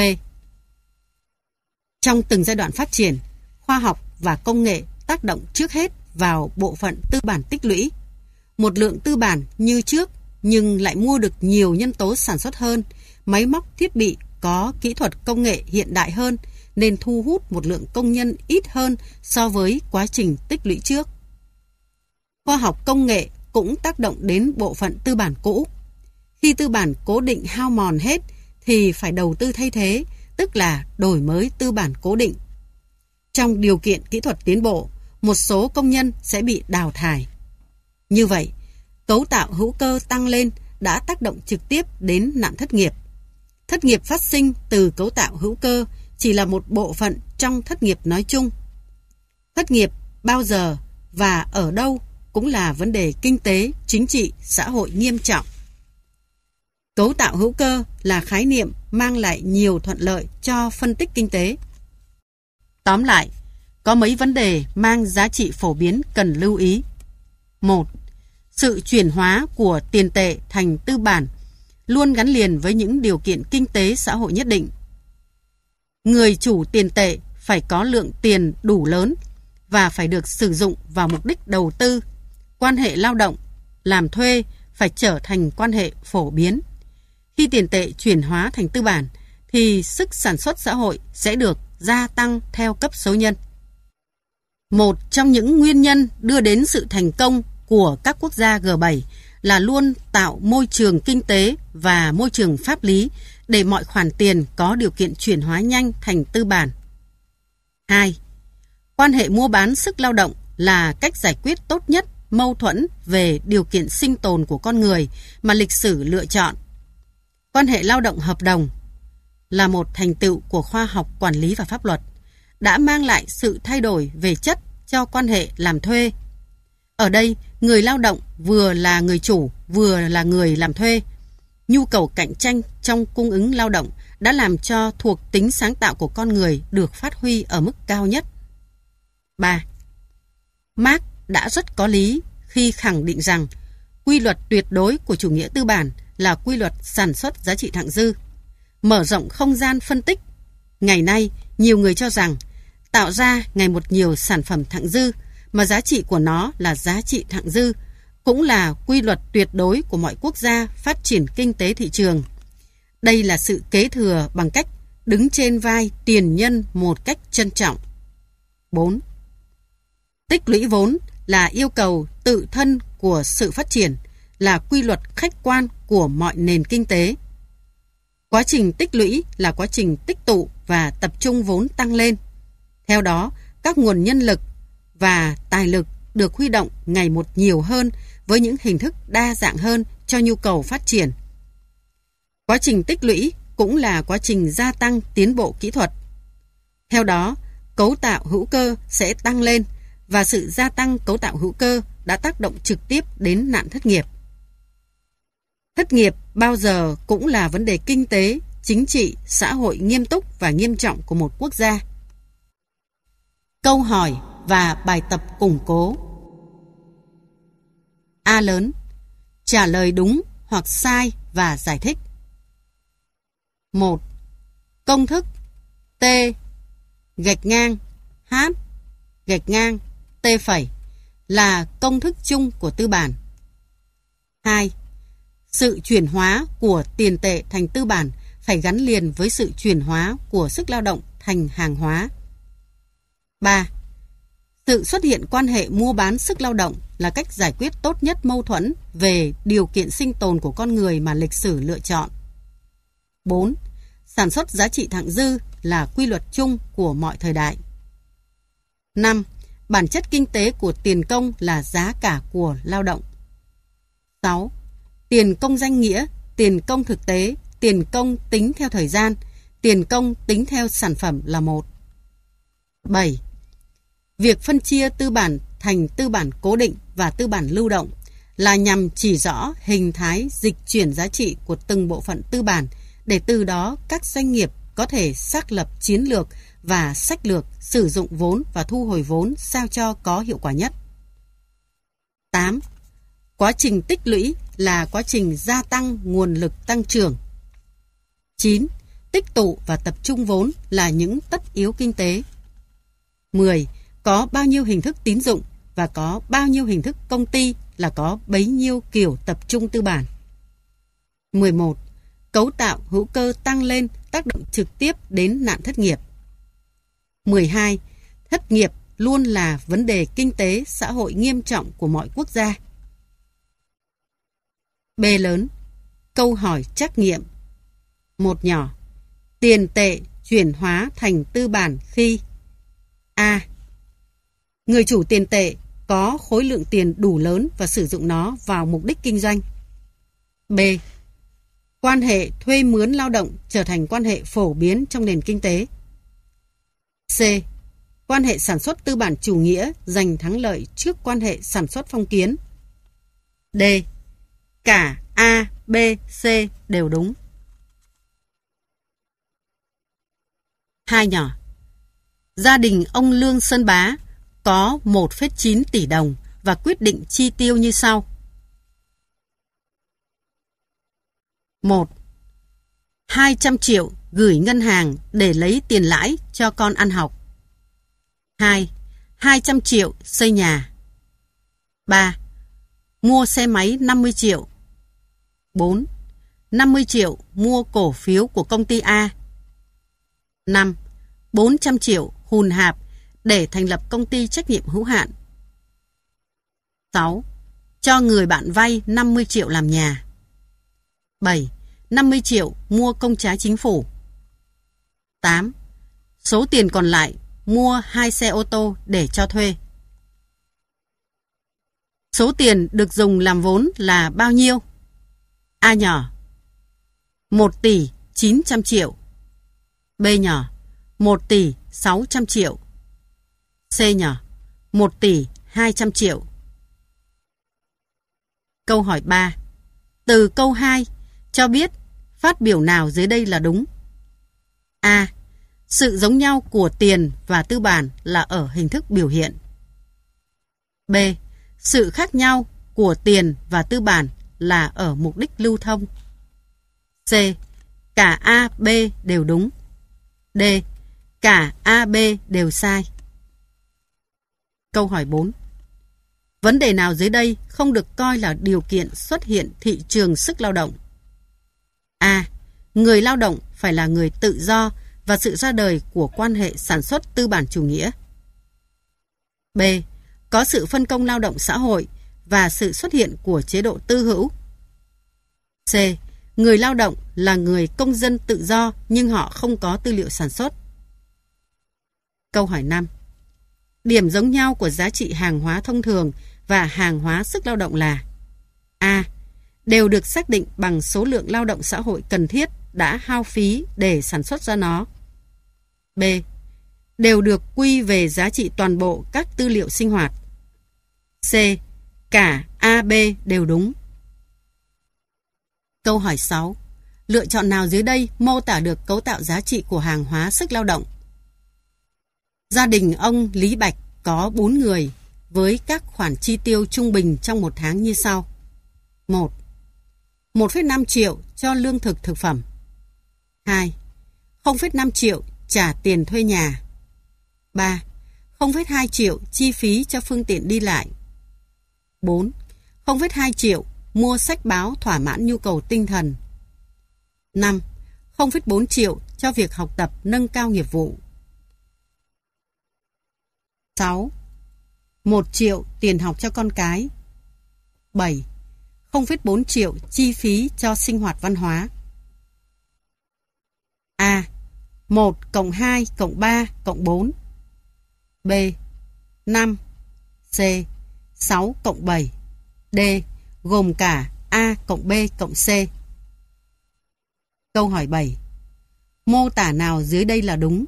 Trong từng giai đoạn phát triển, khoa học và công nghệ tác động trước hết vào bộ phận tư bản tích lũy. Một lượng tư bản như trước nhưng lại mua được nhiều nhân tố sản xuất hơn, máy móc thiết bị có kỹ thuật công nghệ hiện đại hơn nên thu hút một lượng công nhân ít hơn so với quá trình tích lũy trước. Khoa học công nghệ cũng tác động đến bộ phận tư bản cũ. Khi tư bản cố định hao mòn hết thì phải đầu tư thay thế, tức là đổi mới tư bản cố định. Trong điều kiện kỹ thuật tiến bộ, một số công nhân sẽ bị đào thải. Như vậy, cấu tạo hữu cơ tăng lên đã tác động trực tiếp đến nạn thất nghiệp. Thất nghiệp phát sinh từ cấu tạo hữu cơ chỉ là một bộ phận trong thất nghiệp nói chung. Thất nghiệp bao giờ và ở đâu cũng là vấn đề kinh tế, chính trị, xã hội nghiêm trọng. Cấu tạo hữu cơ là khái niệm mang lại nhiều thuận lợi cho phân tích kinh tế. Tóm lại, có mấy vấn đề mang giá trị phổ biến cần lưu ý. 1. Sự chuyển hóa của tiền tệ thành tư bản luôn gắn liền với những điều kiện kinh tế xã hội nhất định. Người chủ tiền tệ phải có lượng tiền đủ lớn và phải được sử dụng vào mục đích đầu tư. Quan hệ lao động, làm thuê phải trở thành quan hệ phổ biến. Khi tiền tệ chuyển hóa thành tư bản thì sức sản xuất xã hội sẽ được gia tăng theo cấp số nhân. Một trong những nguyên nhân đưa đến sự thành công của các quốc gia G7 là luôn tạo môi trường kinh tế và môi trường pháp lý để mọi khoản tiền có điều kiện chuyển hóa nhanh thành tư bản. 2. Quan hệ mua bán sức lao động là cách giải quyết tốt nhất mâu thuẫn về điều kiện sinh tồn của con người mà lịch sử lựa chọn. Quan hệ lao động hợp đồng là một thành tựu của khoa học quản lý và pháp luật, đã mang lại sự thay đổi về chất cho quan hệ làm thuê. Ở đây, người lao động vừa là người chủ, vừa là người làm thuê. Nhu cầu cạnh tranh trong cung ứng lao động đã làm cho thuộc tính sáng tạo của con người được phát huy ở mức cao nhất. 3. Marx đã rất có lý khi khẳng định rằng quy luật tuyệt đối của chủ nghĩa tư bản là quy luật sản xuất giá trị thặng dư. Mở rộng không gian phân tích, ngày nay nhiều người cho rằng tạo ra ngày một nhiều sản phẩm thặng dư mà giá trị của nó là giá trị thặng dư, cũng là quy luật tuyệt đối của mọi quốc gia phát triển kinh tế thị trường. Đây là sự kế thừa bằng cách đứng trên vai tiền nhân một cách trân trọng. 4. Tích lũy vốn là yêu cầu tự thân của sự phát triển, là quy luật khách quan của mọi nền kinh tế. Quá trình tích lũy là quá trình tích tụ và tập trung vốn tăng lên. Theo đó, các nguồn nhân lực và tài lực được huy động ngày một nhiều hơn với những hình thức đa dạng hơn cho nhu cầu phát triển. Quá trình tích lũy cũng là quá trình gia tăng tiến bộ kỹ thuật. Theo đó, cấu tạo hữu cơ sẽ tăng lên và sự gia tăng cấu tạo hữu cơ đã tác động trực tiếp đến nạn thất nghiệp. Thất nghiệp bao giờ cũng là vấn đề kinh tế, chính trị, xã hội nghiêm túc và nghiêm trọng của một quốc gia. Câu hỏi và bài tập củng cố. A lớn. Trả lời đúng hoặc sai và giải thích. 1. Công thức T gạch ngang H gạch ngang T phẩy là công thức chung của tư bản. 2. Sự chuyển hóa của tiền tệ thành tư bản phải gắn liền với sự chuyển hóa của sức lao động thành hàng hóa. 3. Sự xuất hiện quan hệ mua bán sức lao động là cách giải quyết tốt nhất mâu thuẫn về điều kiện sinh tồn của con người mà lịch sử lựa chọn. 4. Sản xuất giá trị thặng dư là quy luật chung của mọi thời đại. 5. Bản chất kinh tế của tiền công là giá cả của lao động. 6. Tiền công danh nghĩa, tiền công thực tế, tiền công tính theo thời gian, tiền công tính theo sản phẩm là một. 7. Việc phân chia tư bản thành tư bản cố định và tư bản lưu động là nhằm chỉ rõ hình thái dịch chuyển giá trị của từng bộ phận tư bản để từ đó các doanh nghiệp có thể xác lập chiến lược và sách lược sử dụng vốn và thu hồi vốn sao cho có hiệu quả nhất. 8. Quá trình tích lũy là quá trình gia tăng nguồn lực tăng trưởng. 9. Tích tụ và tập trung vốn là những tất yếu kinh tế. 10. Có bao nhiêu hình thức tín dụng và có bao nhiêu hình thức công ty là có bấy nhiêu kiểu tập trung tư bản. 11. Cấu tạo hữu cơ tăng lên tác động trực tiếp đến nạn thất nghiệp. 12. Thất nghiệp luôn là vấn đề kinh tế xã hội nghiêm trọng của mọi quốc gia. B lớn. Câu hỏi trắc nghiệm. 1 nhỏ. Tiền tệ chuyển hóa thành tư bản khi A. Người chủ tiền tệ có khối lượng tiền đủ lớn và sử dụng nó vào mục đích kinh doanh. B. Quan hệ thuê mướn lao động trở thành quan hệ phổ biến trong nền kinh tế. C. Quan hệ sản xuất tư bản chủ nghĩa giành thắng lợi trước quan hệ sản xuất phong kiến. D. Cả A, B, C đều đúng. 2 nhỏ. Gia đình ông Lương Sơn Bá có 1,9 tỷ đồng và quyết định chi tiêu như sau. 1. 200 triệu gửi ngân hàng để lấy tiền lãi cho con ăn học. 2. 200 triệu xây nhà. 3. Mua xe máy 50 triệu. 4. 50 triệu mua cổ phiếu của công ty A. 5. 400 triệu hùn hạp để thành lập công ty trách nhiệm hữu hạn. 6. Cho người bạn vay 50 triệu làm nhà. 7. 50 triệu mua công trái chính phủ. 8. Số tiền còn lại mua 2 xe ô tô để cho thuê. Số tiền được dùng làm vốn là bao nhiêu? A nhỏ. 1 tỷ 900 triệu. B nhỏ. 1 tỷ 600 triệu. C nhỏ. 1 tỷ 200 triệu. Câu hỏi 3. Từ câu 2 cho biết phát biểu nào dưới đây là đúng? A. Sự giống nhau của tiền và tư bản là ở hình thức biểu hiện. B. Sự khác nhau của tiền và tư bản là ở mục đích lưu thông. C. Cả A, B đều đúng. D. Cả A, B đều sai. Câu hỏi 4. Vấn đề nào dưới đây không được coi là điều kiện xuất hiện thị trường sức lao động? A. Người lao động phải là người tự do và sự ra đời của quan hệ sản xuất tư bản chủ nghĩa. B. Có sự phân công lao động xã hội và sự xuất hiện của chế độ tư hữu. C. Người lao động là người công dân tự do nhưng họ không có tư liệu sản xuất. Câu hỏi 5. Điểm giống nhau của giá trị hàng hóa thông thường và hàng hóa sức lao động là A. Đều được xác định bằng số lượng lao động xã hội cần thiết đã hao phí để sản xuất ra nó. B. Đều được quy về giá trị toàn bộ các tư liệu sinh hoạt. C. Cả A, B đều đúng. Câu hỏi 6. Lựa chọn nào dưới đây mô tả được cấu tạo giá trị của hàng hóa sức lao động? Gia đình ông Lý Bạch có 4 người với các khoản chi tiêu trung bình trong một tháng như sau. 1. 1,5 triệu cho lương thực thực phẩm. 2. 0,5 triệu trả tiền thuê nhà. 3. 0,2 triệu chi phí cho phương tiện đi lại. 4. 0,2 triệu mua sách báo thỏa mãn nhu cầu tinh thần. 5. 0,4 triệu cho việc học tập nâng cao nghiệp vụ. 6. 1 triệu tiền học cho con cái. 7. 0,4 triệu chi phí cho sinh hoạt văn hóa. A. 1 cộng 2 cộng 3 cộng 4. B. 5. C. 6 cộng 7. D. Gồm cả A cộng B cộng C. Câu hỏi 7. Mô tả nào dưới đây là đúng?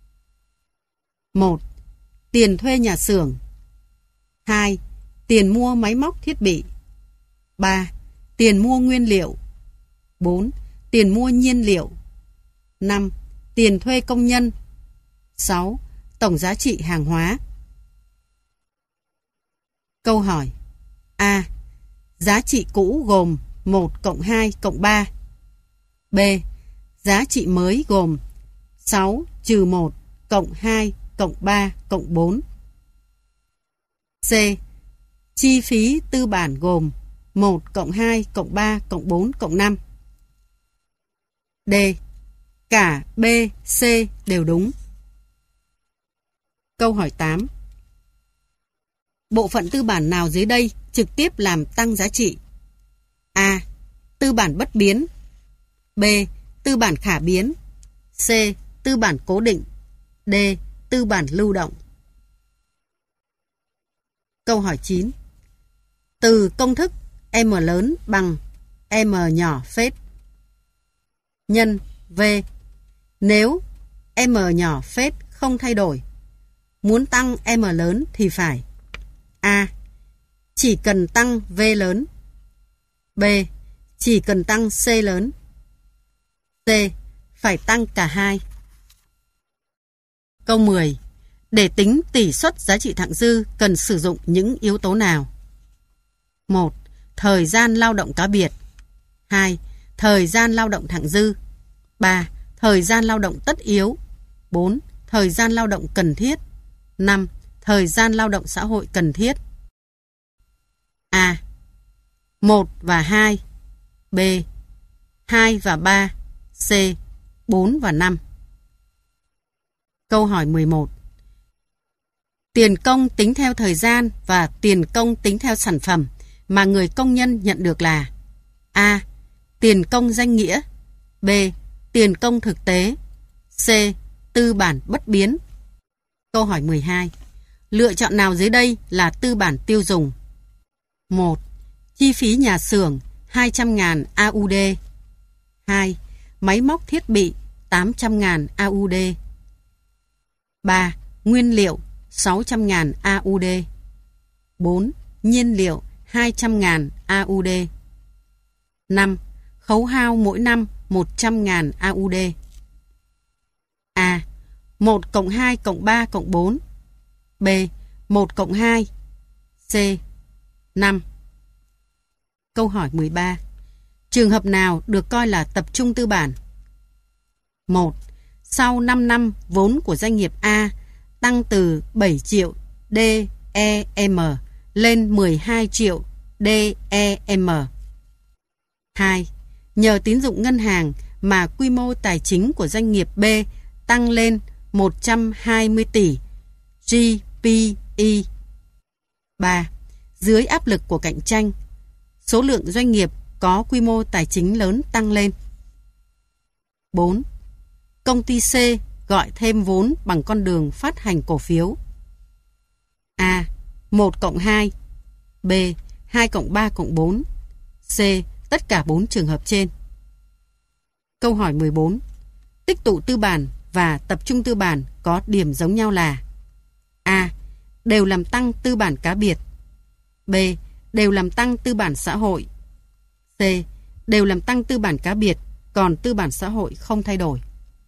1. Tiền thuê nhà xưởng. 2. Tiền mua máy móc thiết bị. 3. Tiền mua nguyên liệu. 4. Tiền mua nhiên liệu. 5. Tiền thuê công nhân. 6. Tổng giá trị hàng hóa. Câu hỏi. A. Giá trị cũ gồm 1 cộng 2 cộng 3. B. Giá trị mới gồm 6 trừ 1 cộng 2 cộng 3 cộng 4. C. Chi phí tư bản gồm 1 cộng 2 cộng 3 cộng 4 cộng 5. D. Cả B, C đều đúng. Câu hỏi 8. Bộ phận tư bản nào dưới đây trực tiếp làm tăng giá trị? A. Tư bản bất biến. B. Tư bản khả biến. C. Tư bản cố định. D. Tư bản lưu động. Câu hỏi 9. Từ công thức M lớn bằng M nhỏ phết nhân V. Nếu M nhỏ phết không thay đổi, muốn tăng M lớn thì phải: A. Chỉ cần tăng V lớn. B. Chỉ cần tăng C lớn. C. Phải tăng cả hai. Câu 10. Để tính tỷ suất giá trị thặng dư cần sử dụng những yếu tố nào? 1. Thời gian lao động cá biệt. 2. Thời gian lao động thặng dư. 3. Thời gian lao động tất yếu. 4. Thời gian lao động cần thiết. 5. Thời gian lao động xã hội cần thiết. A. 1 và 2. B. 2 và 3. C. 4 và 5. Câu hỏi 11. Tiền công tính theo thời gian và tiền công tính theo sản phẩm mà người công nhân nhận được là: A. Tiền công danh nghĩa. B. Tiền công thực tế. C. Tư bản bất biến. Câu hỏi 12. Lựa chọn nào dưới đây là tư bản tiêu dùng? 1. Chi phí nhà xưởng 200.000 AUD. 2. Máy móc thiết bị 800.000 AUD. 3. Nguyên liệu 600.000 AUD. 4. Nhiên liệu 200.000 AUD. 5. Khấu hao mỗi năm 100.000 AUD. A. 1 cộng 2 cộng 3 cộng 4. B. 1 cộng 2. C. 5. Câu hỏi 13. Trường hợp nào được coi là tập trung tư bản? 1. Sau 5 năm, vốn của doanh nghiệp A tăng từ 7 triệu DEM lên 12 triệu DEM. 2. Nhờ tín dụng ngân hàng mà quy mô tài chính của doanh nghiệp B tăng lên 120 tỷ GPE. 3. Dưới áp lực của cạnh tranh, số lượng doanh nghiệp có quy mô tài chính lớn tăng lên. 4. Công ty C gọi thêm vốn bằng con đường phát hành cổ phiếu. A. 1 cộng 2. B. 2 cộng 3 cộng 4. C. Tất cả 4 trường hợp trên. Câu hỏi 14. Tích tụ tư bản và tập trung tư bản có điểm giống nhau là: A. Đều làm tăng tư bản cá biệt. B. Đều làm tăng tư bản xã hội. C. Đều làm tăng tư bản cá biệt, còn tư bản xã hội không thay đổi.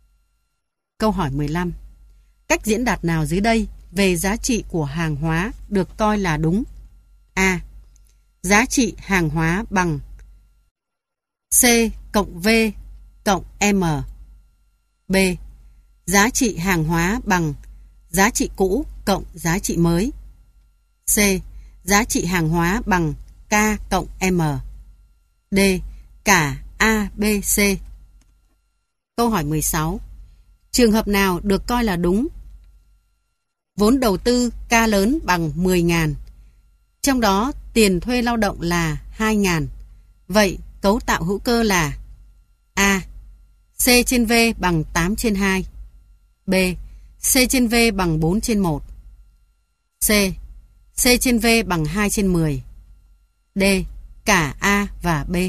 Câu hỏi 15. Cách diễn đạt nào dưới đây về giá trị của hàng hóa được coi là đúng? A. Giá trị hàng hóa bằng C cộng V cộng M. B. Giá trị hàng hóa bằng giá trị cũ cộng giá trị mới. C. Giá trị hàng hóa bằng K cộng M. D. Cả A, B, C. Câu hỏi 16. Trường hợp nào được coi là đúng? Vốn đầu tư K lớn bằng 10.000. Trong đó tiền thuê lao động là 2.000. Vậy cấu tạo hữu cơ là: A. C trên V bằng 8 trên 2. B. C trên V bằng 4 trên 1. C. C trên V bằng 2 trên 10. D. Cả A và B.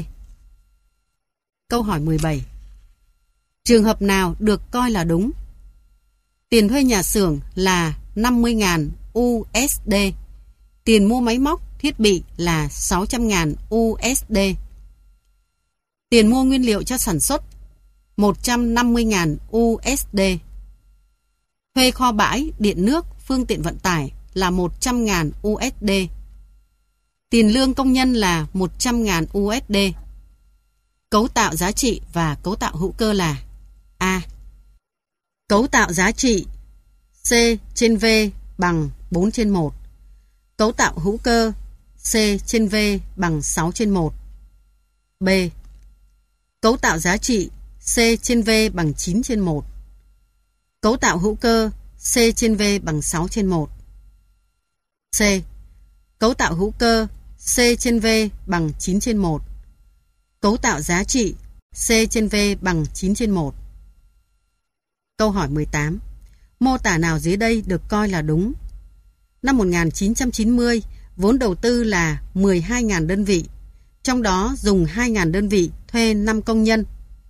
Câu hỏi 17. Trường hợp nào được coi là đúng? Tiền thuê nhà xưởng là 50.000 USD. Tiền mua máy móc, thiết bị là 600.000 USD. Tiền mua nguyên liệu cho sản xuất 150.000 USD. Thuê kho bãi, điện nước, phương tiện vận tải là 100.000 USD. Tiền lương công nhân là 100.000 USD. Cấu tạo giá trị và cấu tạo hữu cơ là: A. Cấu tạo giá trị C trên V bằng 4/1. Cấu tạo hữu cơ C trên V bằng 6/1. B. Cấu tạo giá trị C trên V bằng 9/1. Cấu tạo hữu cơ C trên V bằng 6/1. C. Cấu tạo hữu cơ C trên V bằng 9/1. Cấu tạo giá trị C trên V bằng 9/1. Câu hỏi 18. Mô tả nào dưới đây được coi là đúng? Năm 1990, vốn đầu tư là 12.000 đơn vị, trong đó dùng 2.000 đơn vị thuê 5 công nhân.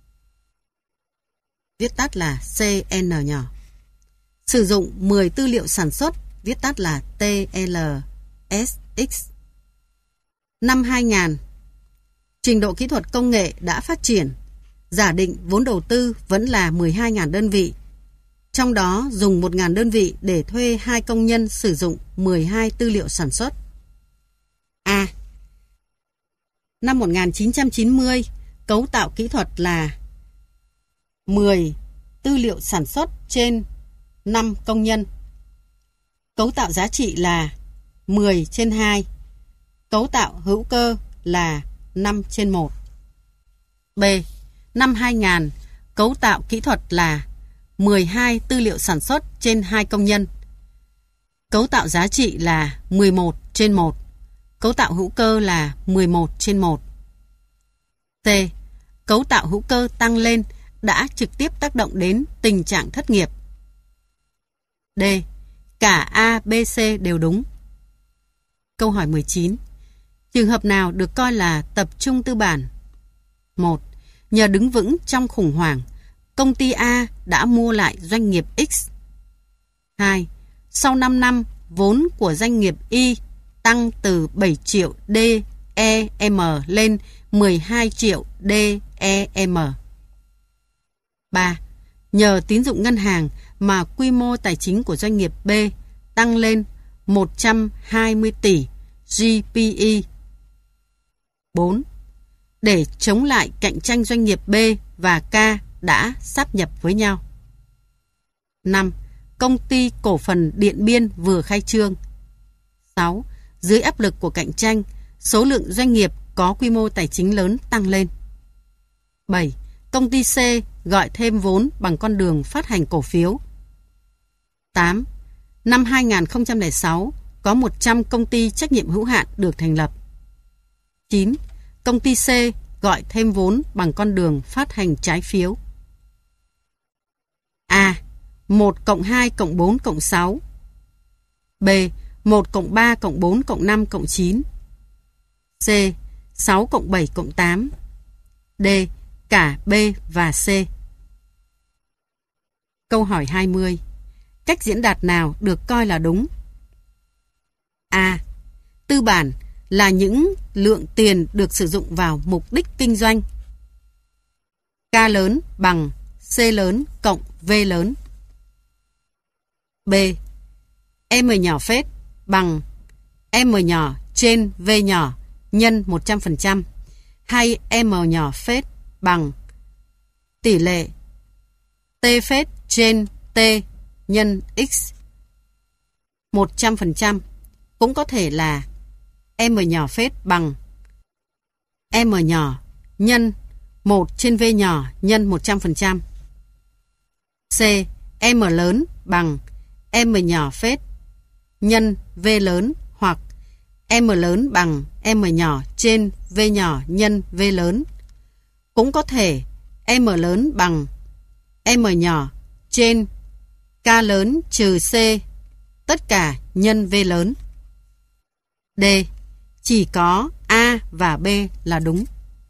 Viết tắt là CN nhỏ. Sử dụng 10 tư liệu sản xuất, viết tắt là TLSX. Năm 2000, trình độ kỹ thuật công nghệ đã phát triển, giả định vốn đầu tư vẫn là 12.000 đơn vị, trong đó dùng 1.000 đơn vị để thuê 2 công nhân sử dụng 12 tư liệu sản xuất. A. Năm 1990, cấu tạo kỹ thuật là 10 tư liệu sản xuất trên 5 công nhân. Cấu tạo giá trị là 10/2. Cấu tạo hữu cơ là 5/1. B. Năm 2000, cấu tạo kỹ thuật là 12 tư liệu sản xuất trên 2 công nhân. Cấu tạo giá trị là 11/1. Cấu tạo hữu cơ là 11/1. C. Cấu tạo hữu cơ tăng lên đã trực tiếp tác động đến tình trạng thất nghiệp. D. Cả A, B, C đều đúng. Câu hỏi 19. Trường hợp nào được coi là tập trung tư bản? 1. Nhờ đứng vững trong khủng hoảng, công ty A đã mua lại doanh nghiệp X. 2. Sau 5 năm, vốn của doanh nghiệp Y tăng từ 7 triệu DEM lên 12 triệu DEM. 3. Nhờ tín dụng ngân hàng mà quy mô tài chính của doanh nghiệp B tăng lên 120 tỷ GPE. 4. Để chống lại cạnh tranh, doanh nghiệp B và K đã sáp nhập với nhau. 5. Công ty cổ phần Điện Biên vừa khai trương. 6. Dưới áp lực của cạnh tranh, số lượng doanh nghiệp có quy mô tài chính lớn tăng lên. 7. Công ty C gọi thêm vốn bằng con đường phát hành cổ phiếu. 8. Năm 2006, có 100 công ty trách nhiệm hữu hạn được thành lập. 9. Công ty C gọi thêm vốn bằng con đường phát hành trái phiếu. A. 1 cộng 2 cộng 4 cộng 6. B. 1 cộng 3 cộng 4 cộng 5 cộng 9. C. 6 cộng 7 cộng 8. D. Cả B và C. Câu hỏi 20. Cách diễn đạt nào được coi là đúng? A. Tư bản là những lượng tiền được sử dụng vào mục đích kinh doanh. K lớn bằng C lớn cộng V lớn. B. M nhỏ phết bằng M nhỏ trên V nhỏ nhân 100%, hay M nhỏ phết bằng tỷ lệ T phết trên T nhân X 100%, cũng có thể là M nhỏ phết bằng M nhỏ nhân 1 trên V nhỏ nhân 100%. C. M lớn bằng M nhỏ phết nhân V lớn, hoặc M lớn bằng M nhỏ trên V nhỏ nhân V lớn. Cũng có thể M lớn bằng M nhỏ trên K lớn trừ C, tất cả nhân V lớn. D. Chỉ có A và B là đúng.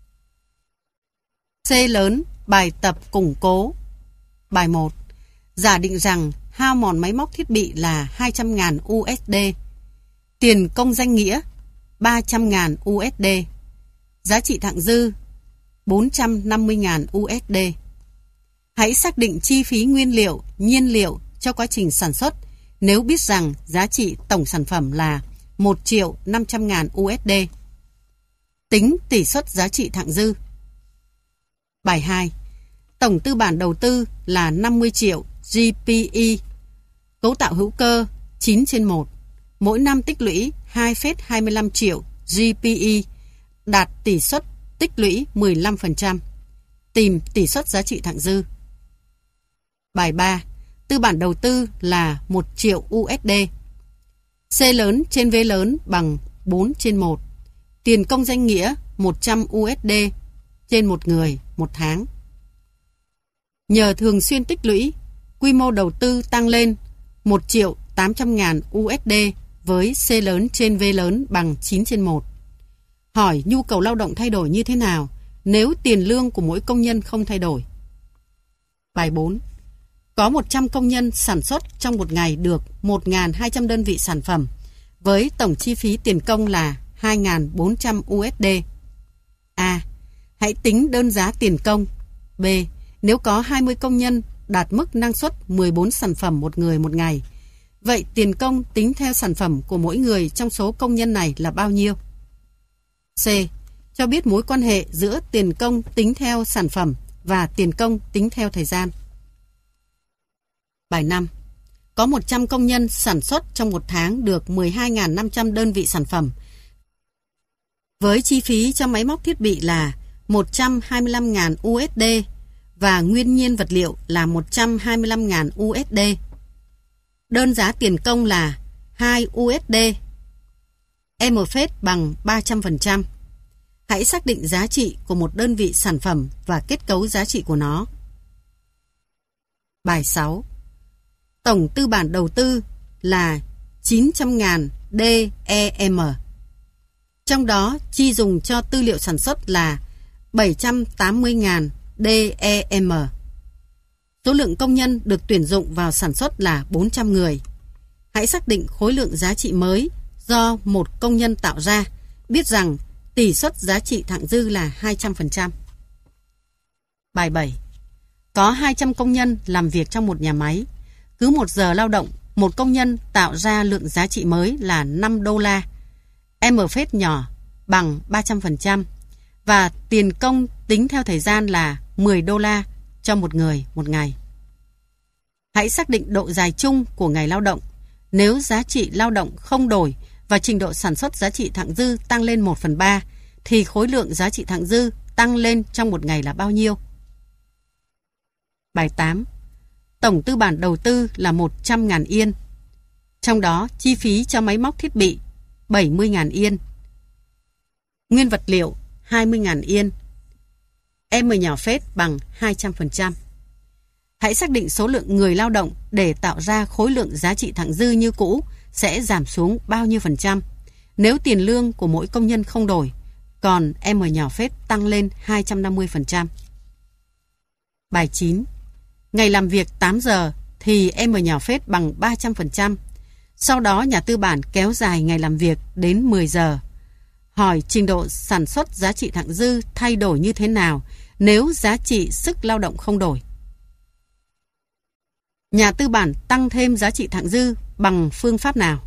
C lớn, bài tập củng cố. Bài 1. Giả định rằng hao mòn máy móc thiết bị là 200.000 USD. Tiền công danh nghĩa 300.000 USD. Giá trị thặng dư 450.000 USD. Hãy xác định chi phí nguyên liệu, nhiên liệu cho quá trình sản xuất nếu biết rằng giá trị tổng sản phẩm là 1.500.000 USD. Tính tỷ suất giá trị thặng dư. Bài 2. Tổng tư bản đầu tư là 50 triệu GPE. Cấu tạo hữu cơ 9/1. Mỗi năm tích lũy 2,25 triệu GPE, đạt tỷ suất tích lũy 15%. Tìm tỷ suất giá trị thặng dư. Bài 3. Tư bản đầu tư là 1 triệu USD. C lớn trên V lớn bằng 4/1. Tiền công danh nghĩa 100 USD trên một người một tháng. Nhờ thường xuyên tích lũy, quy mô đầu tư tăng lên 1.800.000 USD với C lớn trên V lớn bằng 9/1. Hỏi nhu cầu lao động thay đổi như thế nào nếu tiền lương của mỗi công nhân không thay đổi? Bài 4. Có 100 công nhân sản xuất trong một ngày được 1.200 đơn vị sản phẩm với tổng chi phí tiền công là 2.400 USD. A. Hãy tính đơn giá tiền công. B. Nếu có 20 công nhân đạt mức năng suất 14 sản phẩm một người một ngày, vậy tiền công tính theo sản phẩm của mỗi người trong số công nhân này là bao nhiêu? C. Cho biết mối quan hệ giữa tiền công tính theo sản phẩm và tiền công tính theo thời gian. Bài 5. Có 100 công nhân sản xuất trong một tháng được 12.500 đơn vị sản phẩm với chi phí cho máy móc thiết bị là 125.000 USD và nguyên nhiên vật liệu là 125.000 USD. Đơn giá tiền công là 2 USD. M-phết bằng 300%. Hãy xác định giá trị của một đơn vị sản phẩm và kết cấu giá trị của nó. Bài 6. Tổng tư bản đầu tư là 900.000 DEM. Trong đó chi dùng cho tư liệu sản xuất là 780.000 DEM. Số lượng công nhân được tuyển dụng vào sản xuất là 400 người. Hãy xác định khối lượng giá trị mới do một công nhân tạo ra, biết rằng tỷ suất giá trị thặng dư là 200%. Bài 7. Có 200 công nhân làm việc trong một nhà máy. Cứ 1 giờ lao động, một công nhân tạo ra lượng giá trị mới là 5 đô la. M-phết nhỏ bằng 300% và tiền công tính theo thời gian là 10 đô la cho một người một ngày. Hãy xác định độ dài chung của ngày lao động. Nếu giá trị lao động không đổi và trình độ sản xuất giá trị thặng dư tăng lên 1/3 thì khối lượng giá trị thặng dư tăng lên trong một ngày là bao nhiêu? Bài 8. Tổng tư bản đầu tư là 100.000 yên. Trong đó chi phí cho máy móc thiết bị 70.000 yên. Nguyên vật liệu 20.000 yên. M nhỏ phết bằng 200%. Hãy xác định số lượng người lao động để tạo ra khối lượng giá trị thặng dư như cũ sẽ giảm xuống bao nhiêu % nếu tiền lương của mỗi công nhân không đổi, còn M nhỏ phết tăng lên 250%. Bài 9. Ngày làm việc 8 giờ thì M nhỏ phết bằng 300%. Sau đó nhà tư bản kéo dài ngày làm việc đến 10 giờ. Hỏi trình độ sản xuất giá trị thặng dư thay đổi như thế nào nếu giá trị sức lao động không đổi? Nhà tư bản tăng thêm giá trị thặng dư bằng phương pháp nào?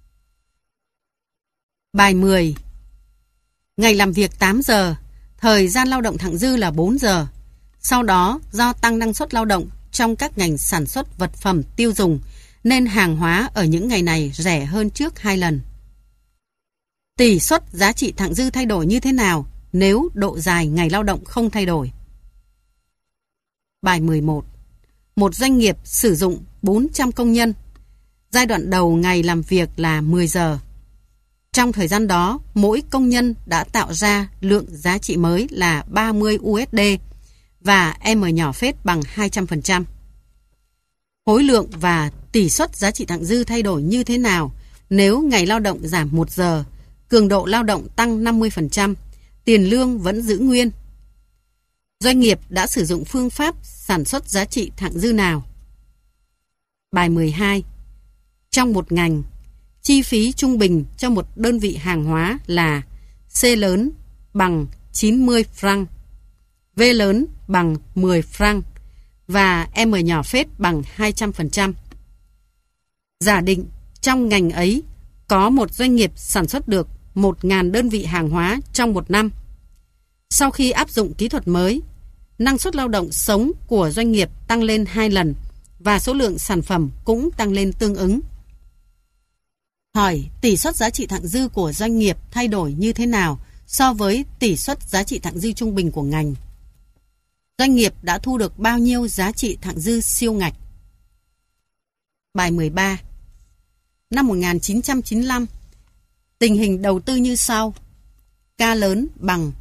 Bài 10. Ngày làm việc 8 giờ, thời gian lao động thặng dư là 4 giờ. Sau đó, do tăng năng suất lao động trong các ngành sản xuất vật phẩm tiêu dùng, nên hàng hóa ở những ngày này rẻ hơn trước 2 lần. Tỷ suất giá trị thặng dư thay đổi như thế nào nếu độ dài ngày lao động không thay đổi? Bài 11. Một doanh nghiệp sử dụng 400 công nhân. Giai đoạn đầu ngày làm việc là 10 giờ. Trong thời gian đó, mỗi công nhân đã tạo ra lượng giá trị mới là 30 USD và M nhỏ phết bằng 200%. Khối lượng và tỷ suất giá trị thặng dư thay đổi như thế nào nếu ngày lao động giảm 1 giờ, cường độ lao động tăng 50%, tiền lương vẫn giữ nguyên? Doanh nghiệp đã sử dụng phương pháp sản xuất giá trị thặng dư nào? Bài 12. Trong một ngành, chi phí trung bình cho một đơn vị hàng hóa là C lớn bằng 90 franc, V lớn bằng 10 franc và M nhỏ phết bằng 200%. Giả định trong ngành ấy có một doanh nghiệp sản xuất được 1.000 đơn vị hàng hóa trong một năm. Sau khi áp dụng kỹ thuật mới, năng suất lao động sống của doanh nghiệp tăng lên 2 lần và số lượng sản phẩm cũng tăng lên tương ứng. Hỏi tỷ suất giá trị thặng dư của doanh nghiệp thay đổi như thế nào so với tỷ suất giá trị thặng dư trung bình của ngành? Doanh nghiệp đã thu được bao nhiêu giá trị thặng dư siêu ngạch? Bài 13. Năm 1995, tình hình đầu tư như sau. K lớn bằng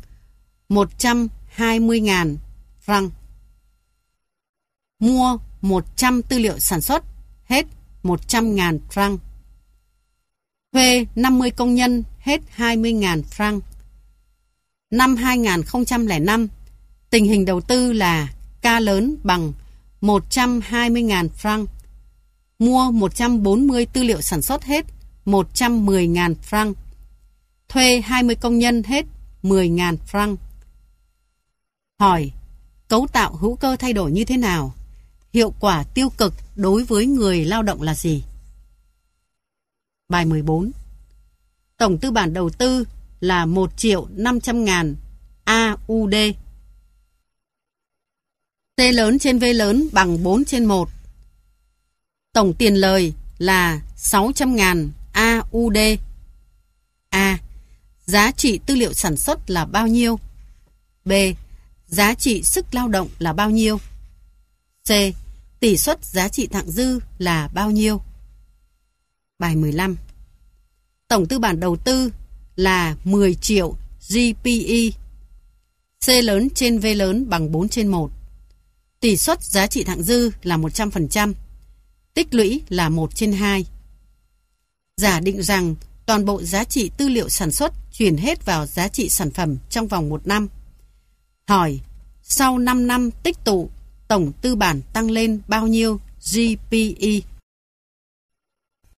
120.000 franc. Mua 100 tư liệu sản xuất, hết 100.000 franc. Thuê 50 công nhân, hết 20.000 franc. Năm 2005, tình hình đầu tư là K lớn bằng 120.000 franc. Mua 140 tư liệu sản xuất, hết 110.000 franc. Thuê 20 công nhân, hết 10.000 franc. Hỏi, cấu tạo hữu cơ thay đổi như thế nào? Hiệu quả tiêu cực đối với người lao động là gì? Bài 14. Tổng tư bản đầu tư là 1.500.000 AUD. T lớn trên V lớn bằng 4/1. Tổng tiền lời là 600.000 AUD. A. Giá trị tư liệu sản xuất là bao nhiêu? B. Giá trị sức lao động là bao nhiêu? C. Tỷ suất giá trị thặng dư là bao nhiêu? Bài 15. Tổng tư bản đầu tư là 10 triệu GPE. C lớn trên V lớn bằng 4/1. Tỷ suất giá trị thặng dư là 100%. Tích lũy là 1/2. Giả định rằng toàn bộ giá trị tư liệu sản xuất chuyển hết vào giá trị sản phẩm trong vòng 1 năm. Hỏi, sau 5 năm tích tụ, tổng tư bản tăng lên bao nhiêu GPE?